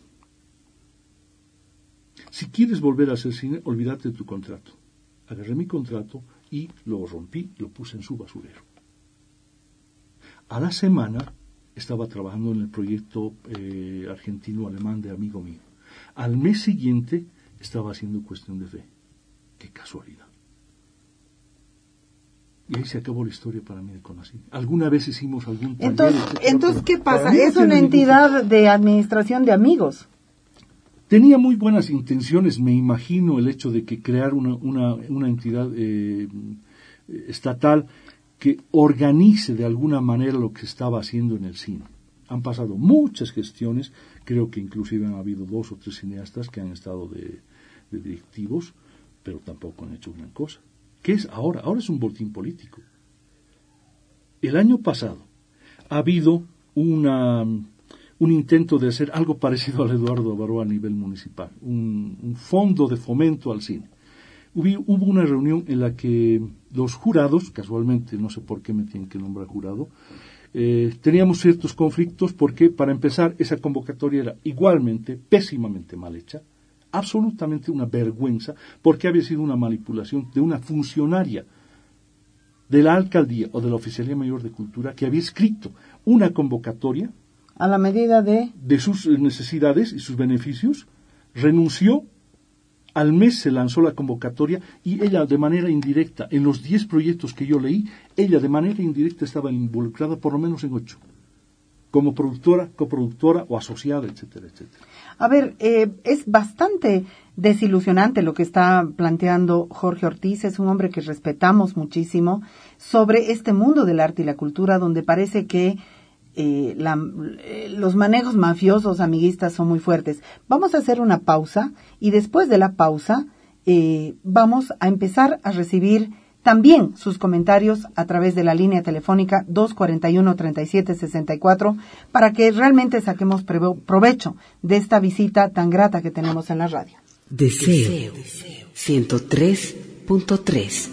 Si quieres volver a hacer cine, olvídate de tu contrato. Agarré mi contrato y lo rompí, lo puse en su basurero. A la semana estaba trabajando en el proyecto argentino-alemán de amigo mío. Al mes siguiente estaba haciendo Cuestión de Fe. ¡Qué casualidad! Y ahí se acabó la historia para mí de CONACINE. Alguna vez hicimos algún taller. Entonces, ¿qué pasa? Es una entidad de administración de amigos. Tenía muy buenas intenciones, me imagino, el hecho de que crear una entidad estatal que organice de alguna manera lo que se estaba haciendo en el cine. Han pasado muchas gestiones, creo que inclusive han habido 2 o 3 cineastas que han estado de directivos, pero tampoco han hecho gran cosa. ¿Qué es ahora? Ahora es un boletín político. El año pasado ha habido un intento de hacer algo parecido al Eduardo Avaroa a nivel municipal, un fondo de fomento al cine. Hubo una reunión en la que los jurados, casualmente, no sé por qué me tienen que nombrar jurado, teníamos ciertos conflictos porque, para empezar, esa convocatoria era igualmente, pésimamente mal hecha, absolutamente una vergüenza, porque había sido una manipulación de una funcionaria de la alcaldía o de la Oficialía Mayor de Cultura que había escrito una convocatoria a la medida de sus necesidades y sus beneficios, renunció, al mes se lanzó la convocatoria y ella de manera indirecta, en los 10 proyectos que yo leí, ella de manera indirecta estaba involucrada por lo menos en 8, como productora, coproductora o asociada, etcétera, etcétera. A ver, es bastante desilusionante lo que está planteando Jorge Ortiz. Es un hombre que respetamos muchísimo sobre este mundo del arte y la cultura, donde parece que los manejos mafiosos, amiguistas, son muy fuertes. Vamos a hacer una pausa y después de la pausa vamos a empezar a recibir también sus comentarios a través de la línea telefónica 241-3764 para que realmente saquemos provecho de esta visita tan grata que tenemos en la radio. Deseo 103.3.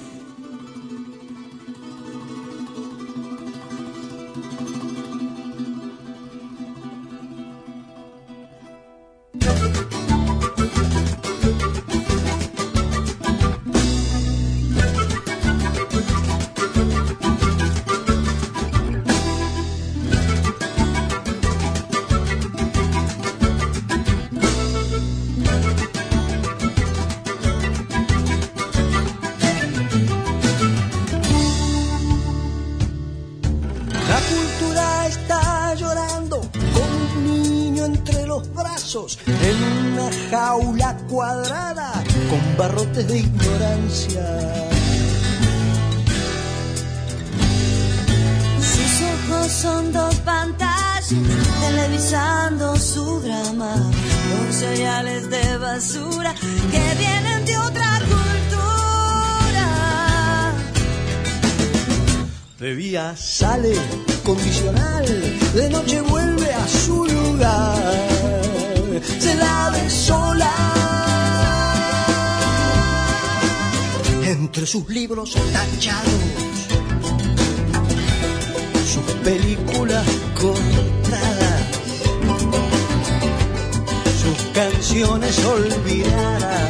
En una jaula cuadrada con barrotes de ignorancia. Sus ojos son dos pantallas televisando su drama, con cereales de basura que vienen de otra cultura. De día sale condicional, de noche vuelve a su lugar. Se la ve sola entre sus libros tachados, sus películas cortadas, sus canciones olvidadas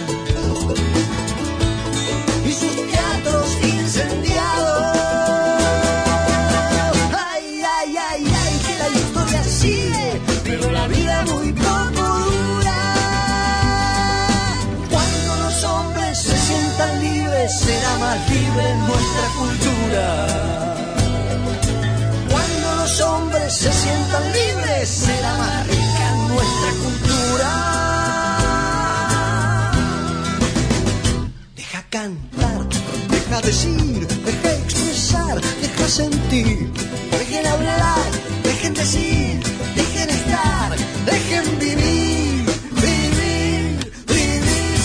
y sus teatros incendiados. Ay, ay, ay, ay, que la historia sigue, pero la vida muy poco dura. Cuando los hombres se sientan libres, será más libre nuestra cultura. Cuando los hombres se sientan libres, será más rica nuestra cultura. Deja cantar, deja decir, deja expresar, deja sentir. Dejen hablar, dejen decir, dejen estar, dejen vivir, vivir, vivir.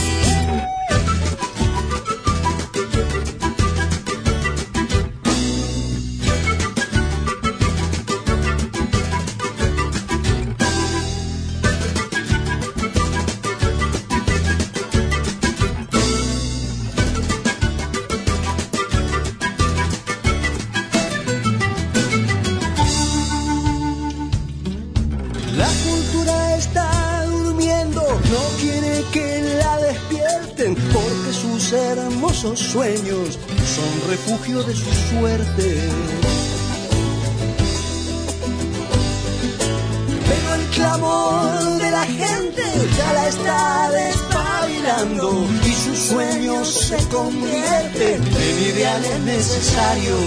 La cultura está durmiendo, no quiere que la despierten, porque sus hermosos sueños son refugio de su suerte. Pero el clamor de la gente ya la está despabilando y sus sueños se convierten en ideales necesarios.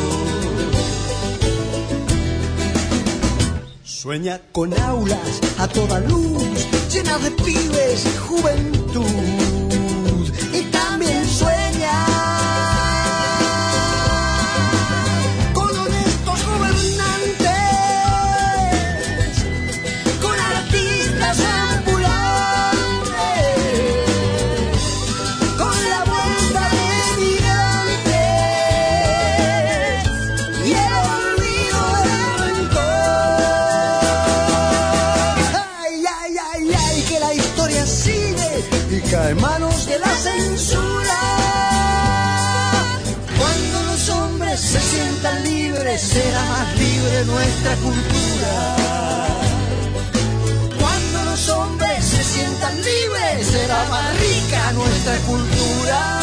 Sueña con aulas a toda luz, llenas de pibes y juventud. Y también sueña con honestos gobernantes, con artistas ambulantes, con la vuelta de migrantes y el olvido del rencor. Sigue y cae en manos de la censura. Cuando los hombres se sientan libres, será más libre nuestra cultura. Cuando los hombres se sientan libres, será más rica nuestra cultura.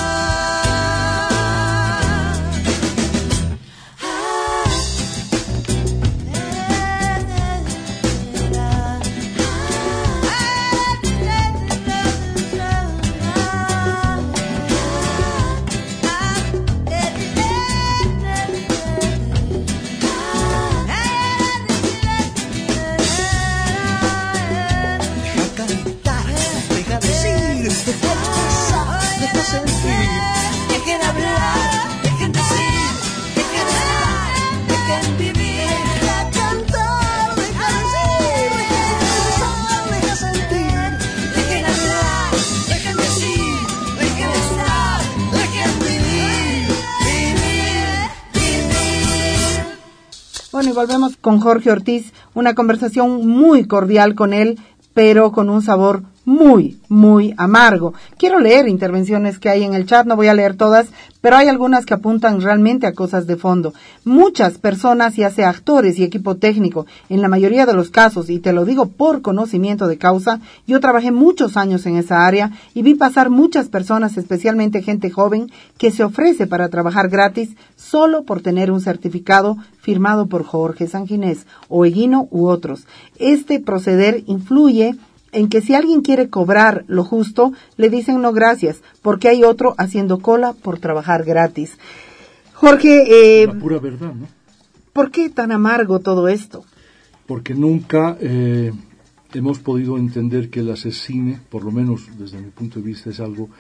Dejen hablar, dejen decir, dejen estar, dejen vivir. Deja cantar, deja decir, deja sentir. Dejen hablar, dejen decir, dejen estar, dejen vivir, vivir, vivir. Bueno, y volvemos con Jorge Ortiz, una conversación muy cordial con él, pero con un sabor muy, muy amargo. Quiero leer intervenciones que hay en el chat, no voy a leer todas, pero hay algunas que apuntan realmente a cosas de fondo. Muchas personas, ya sea actores y equipo técnico, en la mayoría de los casos, y te lo digo por conocimiento de causa, yo trabajé muchos años en esa área y vi pasar muchas personas, especialmente gente joven, que se ofrece para trabajar gratis solo por tener un certificado firmado por Jorge Sanginés o Eguino u otros. Este proceder influye en que si alguien quiere cobrar lo justo, le dicen no gracias, porque hay otro haciendo cola por trabajar gratis. Jorge, la pura verdad, ¿no? ¿Por qué tan amargo todo esto? Porque nunca hemos podido entender que el cine, por lo menos desde mi punto de vista,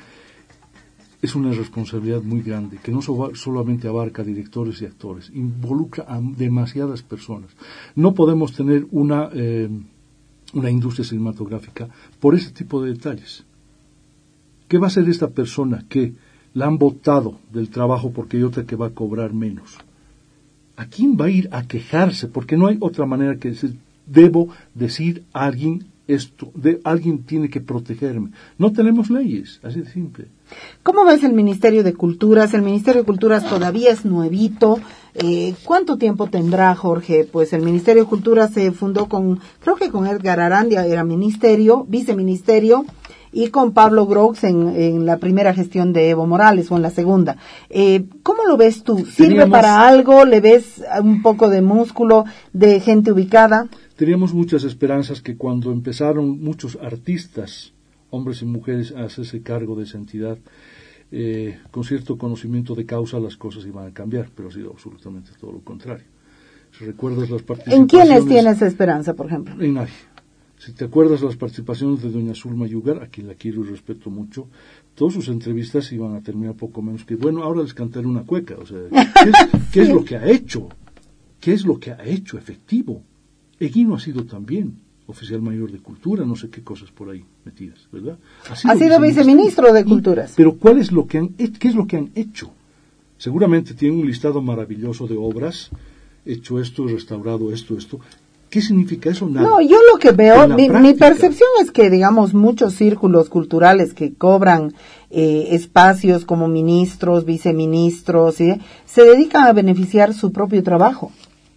es una responsabilidad muy grande, que no solamente abarca directores y actores, involucra a demasiadas personas. No podemos tener una industria cinematográfica por ese tipo de detalles. ¿Qué va a hacer esta persona que la han botado del trabajo porque hay otra que va a cobrar menos? ¿A quién va a ir a quejarse? Porque no hay otra manera que decir, debo decir a alguien esto, alguien tiene que protegerme. No tenemos leyes, así de simple. ¿Cómo ves el Ministerio de Culturas? El Ministerio de Culturas todavía es nuevito. ¿Cuánto tiempo tendrá, Jorge? Pues el Ministerio de Culturas se fundó creo que con Edgar Arandia era viceministerio, y con Pablo Grox en la primera gestión de Evo Morales o en la segunda. ¿Cómo lo ves tú? ¿Sirve para algo? ¿Le ves un poco de músculo, de gente ubicada? Teníamos muchas esperanzas que cuando empezaron muchos artistas, hombres y mujeres, a hacerse cargo de esa entidad, con cierto conocimiento de causa, las cosas iban a cambiar, pero ha sido absolutamente todo lo contrario. Si recuerdas las participaciones... ¿En quiénes tienes esperanza, por ejemplo? En nadie. Si te acuerdas las participaciones de doña Zulma Yugar, a quien la quiero y respeto mucho, todas sus entrevistas iban a terminar poco menos que, bueno, ahora les cantaré una cueca. O sea, ¿qué es lo que ha hecho? ¿Qué es lo que ha hecho efectivo? Eguino ha sido también oficial mayor de Cultura, no sé qué cosas por ahí metidas, ¿verdad? Ha sido viceministro de Culturas. Pero ¿qué es lo que han hecho? Seguramente tienen un listado maravilloso de obras, hecho esto, restaurado esto. ¿Qué significa eso? Nada. No, yo lo que veo, mi percepción es que, digamos, muchos círculos culturales que cobran espacios como ministros, viceministros, ¿sí?, se dedican a beneficiar su propio trabajo.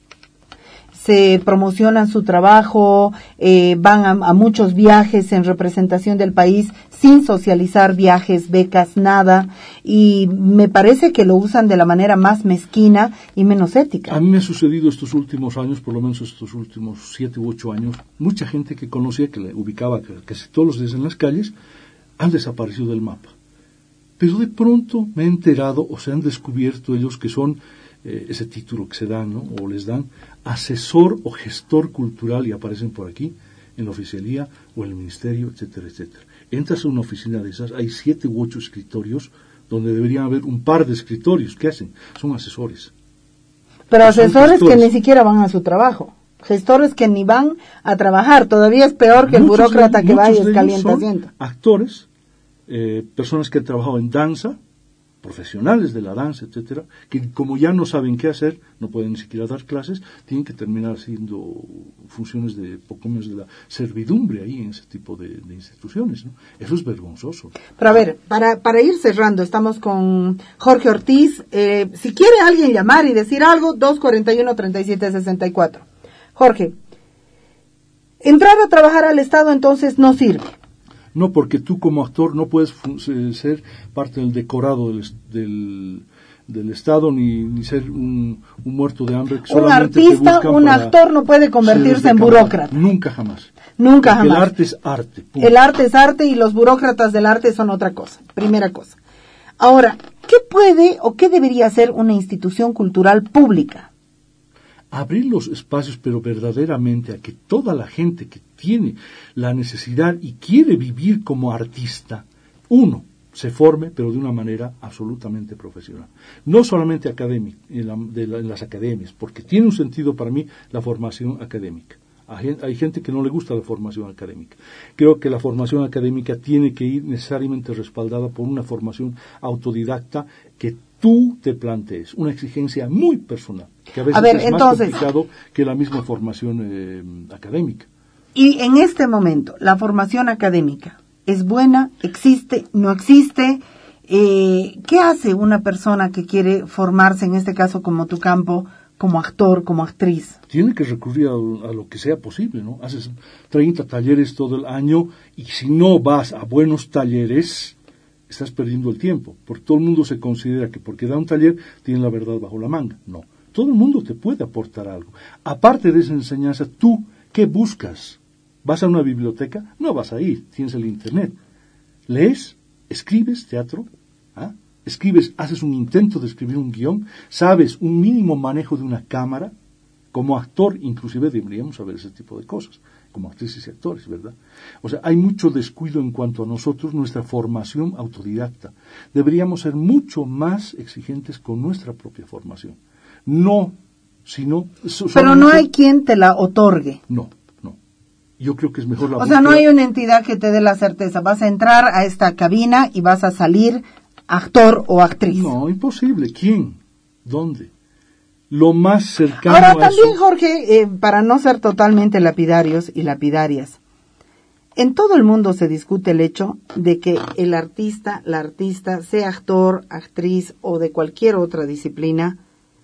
Se promocionan su trabajo, van a muchos viajes en representación del país sin socializar viajes, becas, nada, y me parece que lo usan de la manera más mezquina y menos ética. A mí me ha sucedido estos últimos años, por lo menos estos últimos 7 u 8 años, mucha gente que conocía, que le ubicaba casi todos los días en las calles, han desaparecido del mapa. Pero de pronto me he enterado, o se han descubierto ellos que son ese título que se dan, ¿no?, o les dan, asesor o gestor cultural, y aparecen por aquí, en la oficialía o en el ministerio, etcétera, etcétera. Entras a una oficina de esas, hay 7 u 8 escritorios, donde deberían haber un par de escritorios. ¿Qué hacen? Son asesores. Pero asesores que ni siquiera van a su trabajo. Gestores que ni van a trabajar. Todavía es peor que el burócrata que va y calienta asiento. Actores, personas que han trabajado en danza, profesionales de la danza, etcétera, que como ya no saben qué hacer, no pueden ni siquiera dar clases, tienen que terminar haciendo funciones de poco menos de la servidumbre ahí en ese tipo de instituciones, ¿no? Eso es vergonzoso. Pero a ver, para ir cerrando, estamos con Jorge Ortiz. Si quiere alguien llamar y decir algo, 241-3764. Jorge, entrar a trabajar al Estado entonces no sirve. No, porque tú como actor no puedes ser parte del decorado del Estado, ni ser un muerto de hambre. Que un artista, un actor no puede convertirse en burócrata. Nunca jamás. Nunca porque jamás. El arte es arte. Punto. El arte es arte y los burócratas del arte son otra cosa. Primera cosa. Ahora, ¿qué puede o qué debería hacer una institución cultural pública? Abrir los espacios, pero verdaderamente a que toda la gente que tiene la necesidad y quiere vivir como artista, uno, se forme, pero de una manera absolutamente profesional. No solamente académica, en las academias, porque tiene un sentido para mí la formación académica. Hay gente que no le gusta la formación académica. Creo que la formación académica tiene que ir necesariamente respaldada por una formación autodidacta que tú te plantees, una exigencia muy personal, que a veces es más complicado que la misma formación académica. Y en este momento, la formación académica, ¿Es buena? ¿Existe? ¿No existe? ¿Qué hace una persona que quiere formarse, en este caso como tu campo, como actor, como actriz? Tiene que recurrir a lo que sea posible, ¿no? Haces 30 talleres todo el año y si no vas a buenos talleres, estás perdiendo el tiempo, porque todo el mundo se considera que porque da un taller tiene la verdad bajo la manga. No, todo el mundo te puede aportar algo. Aparte de esa enseñanza, ¿tú qué buscas? ¿Vas a una biblioteca? No vas a ir, tienes el internet. ¿Lees? ¿Escribes teatro? ¿Ah? ¿Escribes, haces un intento de escribir un guión? ¿Sabes un mínimo manejo de una cámara? Como actor, inclusive, deberíamos saber ese tipo de cosas, como actrices y actores, ¿verdad? O sea, hay mucho descuido en cuanto a nosotros, nuestra formación autodidacta. Deberíamos ser mucho más exigentes con nuestra propia formación. No, sino... Pero no hay quien te la otorgue. No. Yo creo que es mejor la búsqueda. O sea, no hay una entidad que te dé la certeza. Vas a entrar a esta cabina y vas a salir actor o actriz. No, imposible. ¿Quién? ¿Dónde? Lo más cercano Ahora, a también, eso... Jorge, para no ser totalmente lapidarios y lapidarias, en todo el mundo se discute el hecho de que el artista, la artista, sea actor, actriz o de cualquier otra disciplina,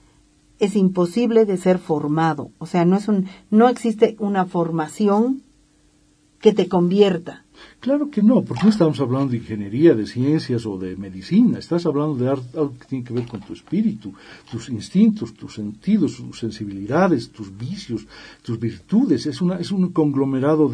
es imposible de ser formado. O sea, no existe una formación que te convierta. Claro que no, porque no estamos hablando de ingeniería, de ciencias o de medicina. Estás hablando de algo que tiene que ver con tu espíritu, tus instintos, tus sentidos, tus sensibilidades, tus vicios, tus virtudes. Es un conglomerado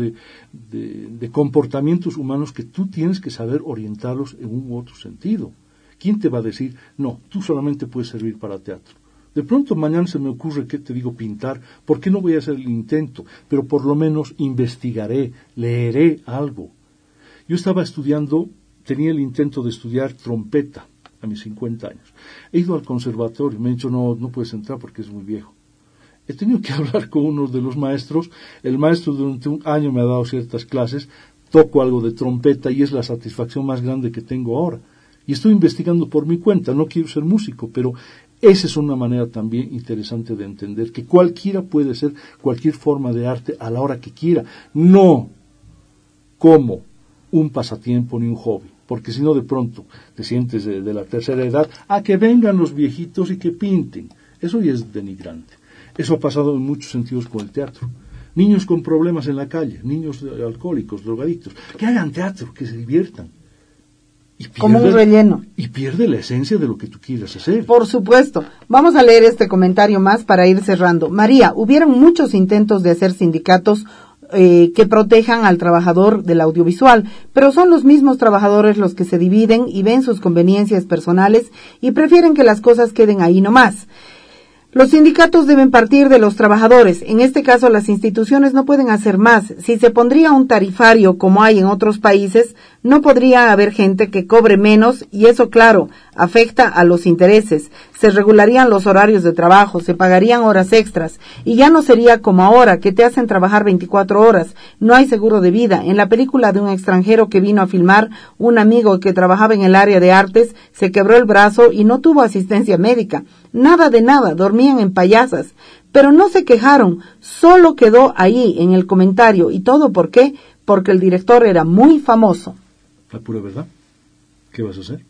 de comportamientos humanos que tú tienes que saber orientarlos en un u otro sentido. ¿Quién te va a decir, no, tú solamente puedes servir para teatro? De pronto mañana se me ocurre, ¿qué te digo? Pintar. ¿Por qué no voy a hacer el intento? Pero por lo menos investigaré, leeré algo. Yo estaba estudiando, tenía el intento de estudiar trompeta a mis 50 años. He ido al conservatorio, me han dicho, no puedes entrar porque es muy viejo. He tenido que hablar con uno de los maestros. El maestro durante un año me ha dado ciertas clases, toco algo de trompeta y es la satisfacción más grande que tengo ahora. Y estoy investigando por mi cuenta, no quiero ser músico, pero... esa es una manera también interesante de entender que cualquiera puede hacer cualquier forma de arte a la hora que quiera, no como un pasatiempo ni un hobby, porque si no de pronto te sientes de la tercera edad, a que vengan los viejitos y que pinten. Eso ya es denigrante. Eso ha pasado en muchos sentidos con el teatro. Niños con problemas en la calle, niños alcohólicos, drogadictos, que hagan teatro, que se diviertan. Como un relleno. Y pierde la esencia de lo que tú quieras hacer. Por supuesto. Vamos a leer este comentario más para ir cerrando. María, hubieron muchos intentos de hacer sindicatos que protejan al trabajador del audiovisual, pero son los mismos trabajadores los que se dividen y ven sus conveniencias personales y prefieren que las cosas queden ahí nomás. Los sindicatos deben partir de los trabajadores. En este caso, las instituciones no pueden hacer más. Si se pondría un tarifario como hay en otros países, no podría haber gente que cobre menos y eso, claro, afecta a los intereses. Se regularían los horarios de trabajo, se pagarían horas extras y ya no sería como ahora, que te hacen trabajar 24 horas. No hay seguro de vida. En la película de un extranjero que vino a filmar, un amigo que trabajaba en el área de artes se quebró el brazo y no tuvo asistencia médica. Nada de nada, dormían en payasas, pero no se quejaron, solo quedó ahí en el comentario. ¿Y todo por qué? Porque el director era muy famoso. La pura verdad. ¿Qué vas a hacer?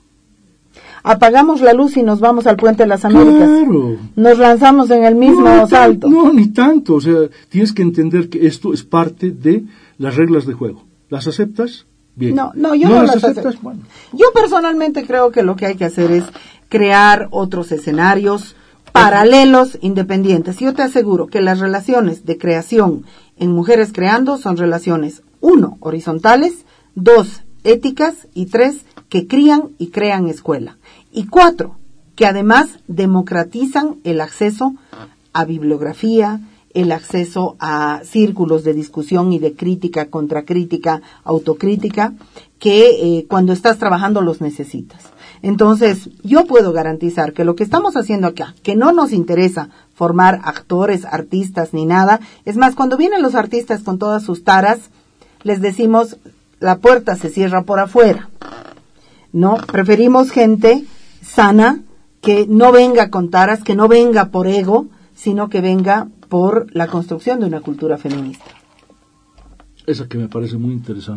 Apagamos la luz y nos vamos al Puente de las Américas. Claro. Nos lanzamos en el mismo salto. No, ni tanto. O sea, tienes que entender que esto es parte de las reglas de juego. ¿Las aceptas? Bien. No, yo no las acepto. Bueno. Yo personalmente creo que lo que hay que hacer es crear otros escenarios paralelos, independientes. Yo te aseguro que las relaciones de creación en Mujeres Creando son relaciones, 1, horizontales, 2, éticas y 3, que crían y crean escuela. Y 4, que además democratizan el acceso a bibliografía, el acceso a círculos de discusión y de crítica, contracrítica, autocrítica, que cuando estás trabajando los necesitas. Entonces, yo puedo garantizar que lo que estamos haciendo acá, que no nos interesa formar actores, artistas, ni nada, es más, cuando vienen los artistas con todas sus taras, les decimos, la puerta se cierra por afuera, ¿no? Preferimos gente sana, que no venga con taras, que no venga por ego, sino que venga por la construcción de una cultura feminista. Esa que me parece muy interesante,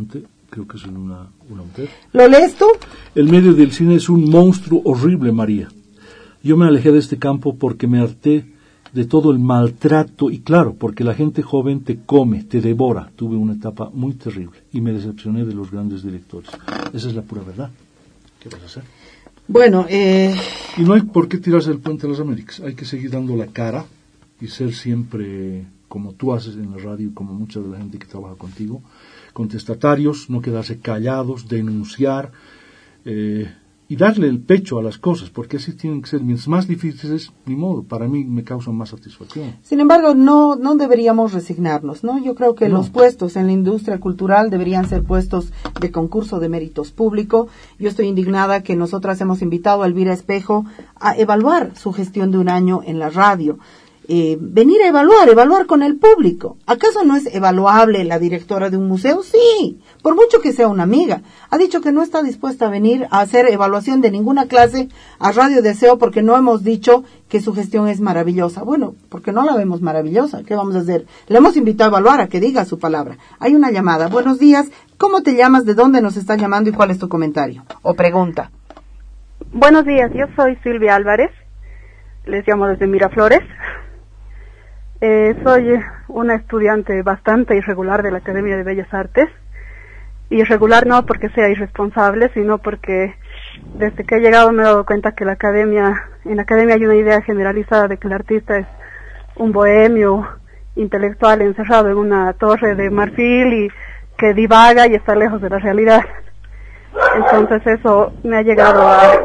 creo que es una mujer. ¿Lo lees tú? El medio del cine es un monstruo horrible, María. Yo me alejé de este campo porque me harté de todo el maltrato y claro, porque la gente joven te come, te devora. Tuve una etapa muy terrible y me decepcioné de los grandes directores. Esa es la pura verdad. ¿Qué vas a hacer? Bueno, Y no hay por qué tirarse el puente a las Américas. Hay que seguir dando la cara y ser siempre, como tú haces en la radio y como mucha de la gente que trabaja contigo, contestatarios, no quedarse callados, denunciar y darle el pecho a las cosas, porque así tienen que ser. Mientras más difíciles, ni modo, para mí me causan más satisfacción. sin embargo, no deberíamos resignarnos, ¿no? Yo creo que los puestos en la industria cultural deberían ser puestos de concurso de méritos público. Yo estoy indignada que nosotras hemos invitado a Elvira Espejo a evaluar su gestión de un año en la radio. Venir a evaluar con el público. ¿Acaso no es evaluable la directora de un museo? Sí, por mucho que sea una amiga. Ha dicho que no está dispuesta a venir a hacer evaluación de ninguna clase a Radio Deseo porque no hemos dicho que su gestión es maravillosa. Bueno, porque no la vemos maravillosa. ¿Qué vamos a hacer? Le hemos invitado a evaluar, a que diga su palabra. Hay una llamada. Buenos días. ¿Cómo te llamas? ¿De dónde nos estás llamando? ¿Y cuál es tu comentario o pregunta? Buenos días. Yo soy Silvia Álvarez. Les llamo desde Miraflores. Soy una estudiante bastante irregular de la Academia de Bellas Artes. Irregular no porque sea irresponsable, sino porque desde que he llegado me he dado cuenta que en la academia hay una idea generalizada de que el artista es un bohemio intelectual encerrado en una torre de marfil y que divaga y está lejos de la realidad. Entonces eso me ha llegado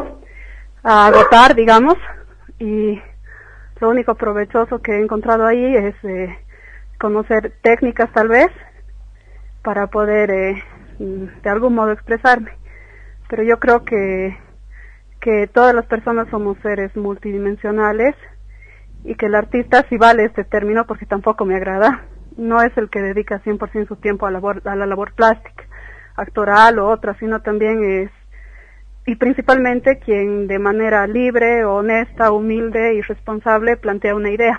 a agotar, digamos, y lo único provechoso que he encontrado ahí es conocer técnicas tal vez para poder de algún modo expresarme. Pero yo creo que todas las personas somos seres multidimensionales y que el artista, si vale este término porque tampoco me agrada, no es el que dedica 100% su tiempo a la labor plástica, actoral o otra, sino también es y principalmente quien de manera libre, honesta, humilde y responsable plantea una idea.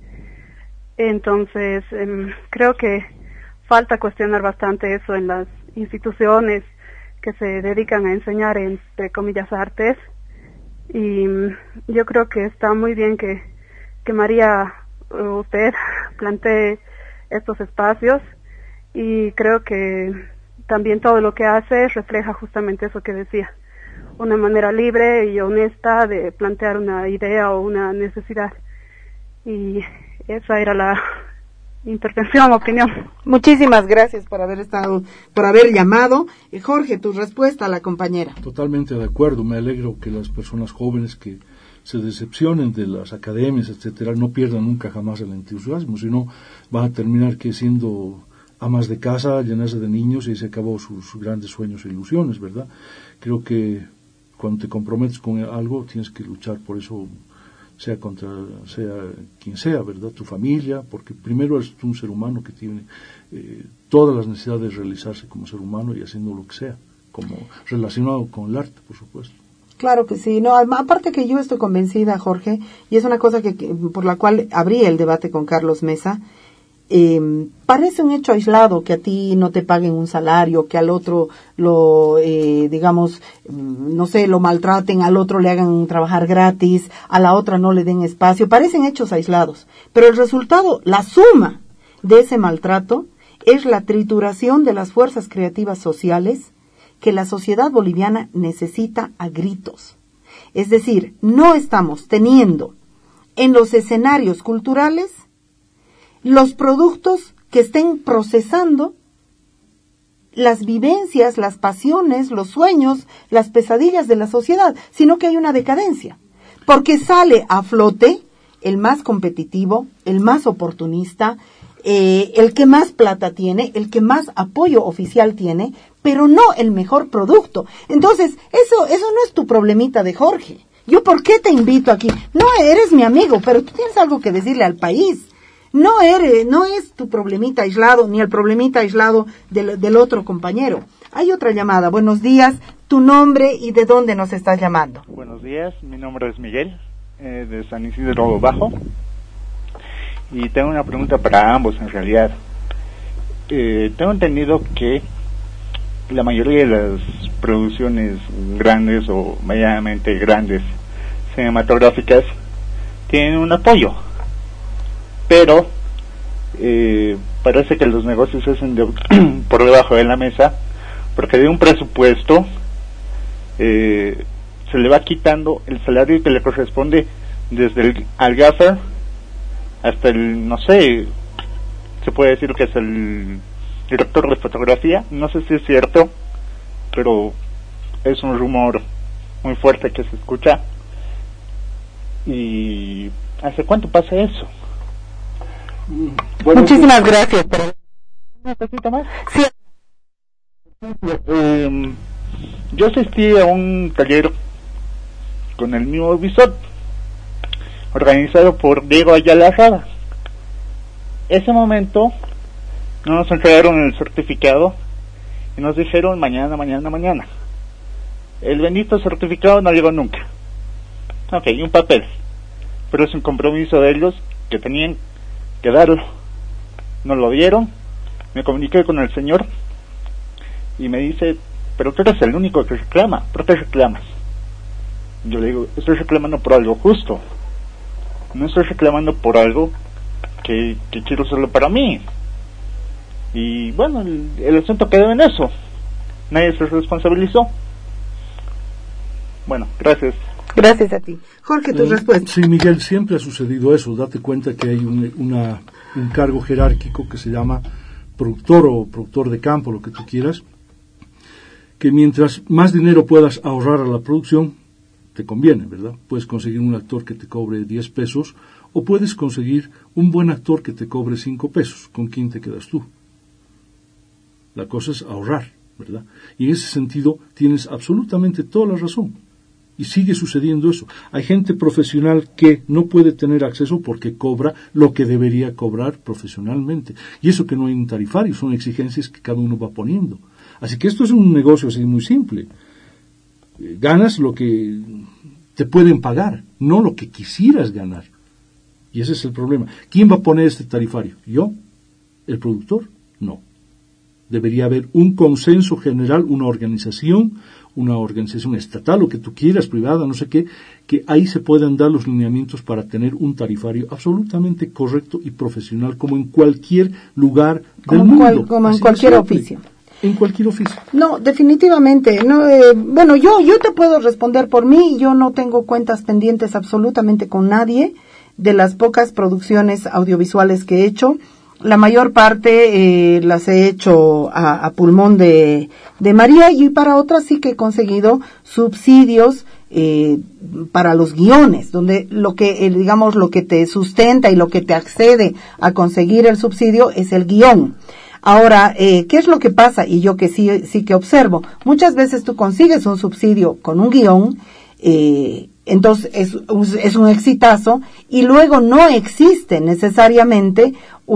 Entonces, creo que falta cuestionar bastante eso en las instituciones que se dedican a enseñar, entre comillas, artes. Y yo creo que está muy bien que María, usted, plantee estos espacios y creo que también todo lo que hace refleja justamente eso que decía. Una manera libre y honesta de plantear una idea o una necesidad. Y esa era la intervención, opinión. Muchísimas gracias por haber llamado. Jorge, tu respuesta a la compañera. Totalmente de acuerdo. Me alegro que las personas jóvenes que se decepcionen de las academias, etcétera, no pierdan nunca jamás el entusiasmo, sino van a terminar siendo amas de casa, llenarse de niños y se acabó sus grandes sueños e ilusiones, ¿verdad? Creo que cuando te comprometes con algo tienes que luchar por eso, sea quien sea, ¿verdad? Tu familia, porque primero eres tú un ser humano que tiene todas las necesidades de realizarse como ser humano y haciendo lo que sea, como relacionado con el arte, por supuesto. Claro que sí. No, aparte que yo estoy convencida, Jorge, y es una cosa que por la cual abrí el debate con Carlos Mesa. Parece un hecho aislado que a ti no te paguen un salario, que al otro lo maltraten, al otro le hagan trabajar gratis, a la otra no le den espacio. Parecen hechos aislados, pero el resultado, la suma de ese maltrato es la trituración de las fuerzas creativas sociales que la sociedad boliviana necesita a gritos. Es decir, no estamos teniendo en los escenarios culturales los productos que estén procesando las vivencias, las pasiones, los sueños, las pesadillas de la sociedad, sino que hay una decadencia, porque sale a flote el más competitivo, el más oportunista, el que más plata tiene, el que más apoyo oficial tiene, pero no el mejor producto. Entonces, eso no es tu problemita de Jorge. ¿Yo por qué te invito aquí? No eres mi amigo, pero tú tienes algo que decirle al país. No es tu problemita aislado, ni el problemita aislado del otro compañero. Hay otra llamada. Buenos días, tu nombre y de dónde nos estás llamando. Buenos días, mi nombre es Miguel, de San Isidro Bajo. Y tengo una pregunta para ambos en realidad. Tengo entendido que la mayoría de las producciones grandes o medianamente grandes cinematográficas tienen un apoyo, pero parece que los negocios se hacen por debajo de la mesa, porque de un presupuesto se le va quitando el salario que le corresponde desde al gaffer hasta el, no sé, se puede decir que es el director de fotografía, no sé si es cierto, pero es un rumor muy fuerte que se escucha. ¿Y hace cuánto pasa eso? Bueno, muchísimas gracias. ¿Un poquito más? Sí. Yo asistí a un taller con el mismo Ubisoft, organizado por Diego Ayala Rada. Ese momento no nos entregaron el certificado y nos dijeron mañana. El bendito certificado no llegó nunca. Ok, un papel, pero es un compromiso de ellos que tenían que darlo. No lo dieron. Me comuniqué con el señor y me dice, pero tú eres el único que reclama, ¿por qué reclamas? Yo le digo, estoy reclamando por algo justo, no estoy reclamando por algo que quiero hacerlo para mí. Y bueno, el asunto quedó en eso, nadie se responsabilizó. Bueno, gracias. Gracias a ti. Jorge, tu respuesta. Sí, Miguel, siempre ha sucedido eso. Date cuenta que hay un cargo jerárquico que se llama productor o productor de campo, lo que tú quieras, que mientras más dinero puedas ahorrar a la producción, te conviene, ¿verdad? Puedes conseguir un actor que te cobre 10 pesos o puedes conseguir un buen actor que te cobre 5 pesos. ¿Con quién te quedas tú? La cosa es ahorrar, ¿verdad? Y en ese sentido tienes absolutamente toda la razón. Y sigue sucediendo eso. Hay gente profesional que no puede tener acceso porque cobra lo que debería cobrar profesionalmente. Y eso que no hay un tarifario, son exigencias que cada uno va poniendo. Así que esto es un negocio así muy simple. Ganas lo que te pueden pagar, no lo que quisieras ganar. Y ese es el problema. ¿Quién va a poner este tarifario? ¿Yo? ¿El productor? No. Debería haber un consenso general, una organización estatal, lo que tú quieras, privada, no sé qué, que ahí se puedan dar los lineamientos para tener un tarifario absolutamente correcto y profesional, como en cualquier lugar del mundo. Como en cualquier oficio. En cualquier oficio. No, definitivamente. No, bueno, yo te puedo responder por mí. Yo no tengo cuentas pendientes absolutamente con nadie de las pocas producciones audiovisuales que he hecho. La mayor parte las he hecho a pulmón de María, y para otras sí que he conseguido subsidios para los guiones, donde lo que digamos lo que te sustenta y lo que te accede a conseguir el subsidio es el guión. Ahora, ¿qué es lo que pasa? Y yo que sí que observo, muchas veces tú consigues un subsidio con un guión, entonces es un exitazo, y luego no existe necesariamente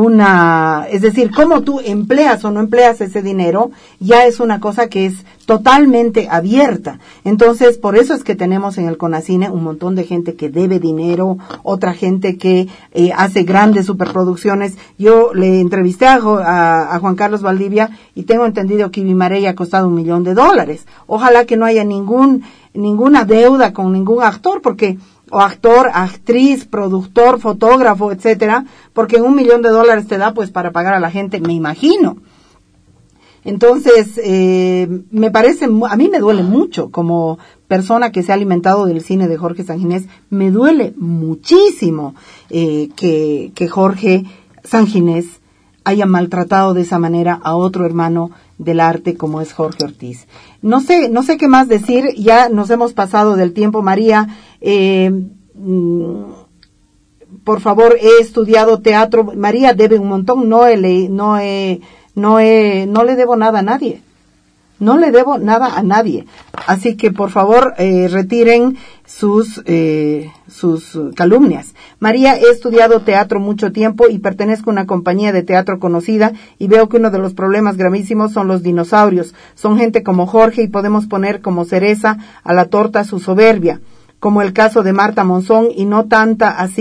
es decir, cómo tú empleas o no empleas ese dinero, ya es una cosa que es totalmente abierta. Entonces, por eso es que tenemos en el CONACINE un montón de gente que debe dinero, otra gente que hace grandes superproducciones. Yo le entrevisté a Juan Carlos Valdivia y tengo entendido que Ibimarey ha costado $1 millón. Ojalá que no haya ninguna deuda con ningún actor, porque o actor, actriz, productor, fotógrafo, etcétera, porque $1 millón te da pues para pagar a la gente, me imagino. Entonces, me parece, a mí me duele mucho como persona que se ha alimentado del cine de Jorge Sanginés, me duele muchísimo que Jorge Sanginés haya maltratado de esa manera a otro hermano del arte como es Jorge Ortiz. No sé qué más decir, ya nos hemos pasado del tiempo. María, por favor, he estudiado teatro. María debe un montón, no le debo nada a nadie. No le debo nada a nadie. Así que, por favor, retiren sus calumnias. María, he estudiado teatro mucho tiempo y pertenezco a una compañía de teatro conocida y veo que uno de los problemas gravísimos son los dinosaurios. Son gente como Jorge y podemos poner como cereza a la torta su soberbia, como el caso de Marta Monzón, y no tanta así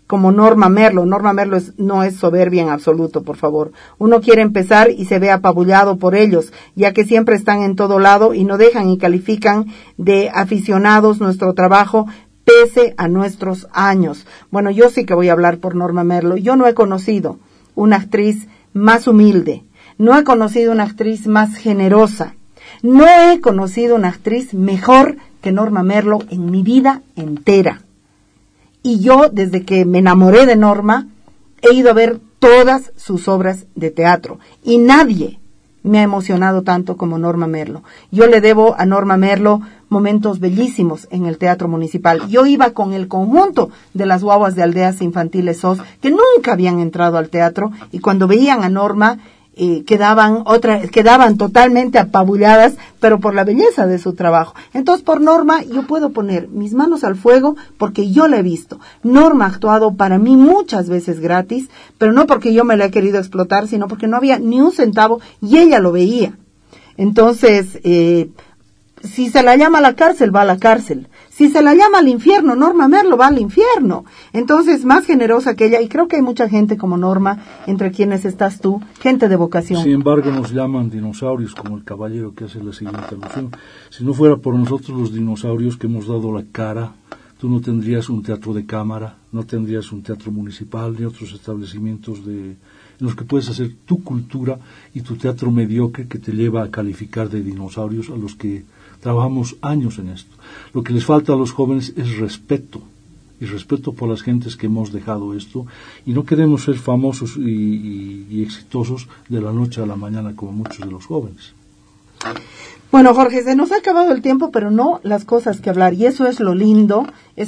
como Norma Merlo. Norma Merlo no es soberbia en absoluto, por favor. Uno quiere empezar y se ve apabullado por ellos, ya que siempre están en todo lado y no dejan y califican de aficionados nuestro trabajo pese a nuestros años. Bueno, yo sí que voy a hablar por Norma Merlo. Yo no he conocido una actriz más humilde, no he conocido una actriz más generosa, no he conocido una actriz mejor que Norma Merlo en mi vida entera. Y yo, desde que me enamoré de Norma, he ido a ver todas sus obras de teatro. Y nadie me ha emocionado tanto como Norma Merlo. Yo le debo a Norma Merlo momentos bellísimos en el Teatro Municipal. Yo iba con el conjunto de las guaguas de Aldeas Infantiles SOS, que nunca habían entrado al teatro, y cuando veían a Norma, quedaban totalmente apabulladas, pero por la belleza de su trabajo. Entonces, por Norma, yo puedo poner mis manos al fuego porque yo la he visto. Norma ha actuado para mí muchas veces gratis, pero no porque yo me la he querido explotar, sino porque no había ni un centavo y ella lo veía. Entonces, si se la llama a la cárcel, va a la cárcel. Si se la llama al infierno, Norma Merlo va al infierno. Entonces, más generosa que ella, y creo que hay mucha gente como Norma, entre quienes estás tú, gente de vocación. Sin embargo, nos llaman dinosaurios, como el caballero que hace la siguiente alusión. Si no fuera por nosotros los dinosaurios que hemos dado la cara, tú no tendrías un teatro de cámara, no tendrías un teatro municipal, ni otros establecimientos en los que puedes hacer tu cultura y tu teatro mediocre que te lleva a calificar de dinosaurios a los que trabajamos años en esto. Lo que les falta a los jóvenes es respeto, y respeto por las gentes que hemos dejado esto, y no queremos ser famosos y exitosos de la noche a la mañana como muchos de los jóvenes. Bueno, Jorge, se nos ha acabado el tiempo, pero no las cosas que hablar, y eso es lo lindo,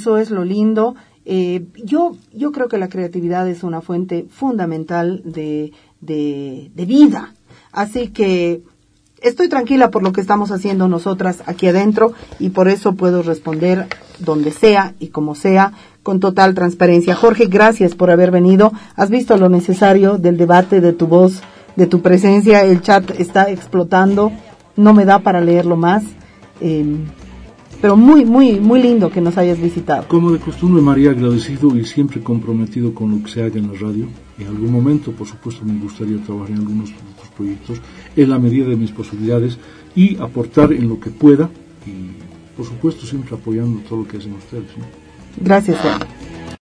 Yo creo que la creatividad es una fuente fundamental de vida, así que estoy tranquila por lo que estamos haciendo nosotras aquí adentro, y por eso puedo responder donde sea y como sea, con total transparencia. Jorge, gracias por haber venido. Has visto lo necesario del debate, de tu voz, de tu presencia. El chat está explotando, no me da para leerlo más, pero muy, muy, muy lindo que nos hayas visitado. Como de costumbre, María, agradecido y siempre comprometido con lo que se haga en la radio. En algún momento, por supuesto, me gustaría trabajar en algunos de tus proyectos en la medida de mis posibilidades y aportar en lo que pueda, y por supuesto siempre apoyando todo lo que hacen ustedes, ¿no? Gracias, Juan.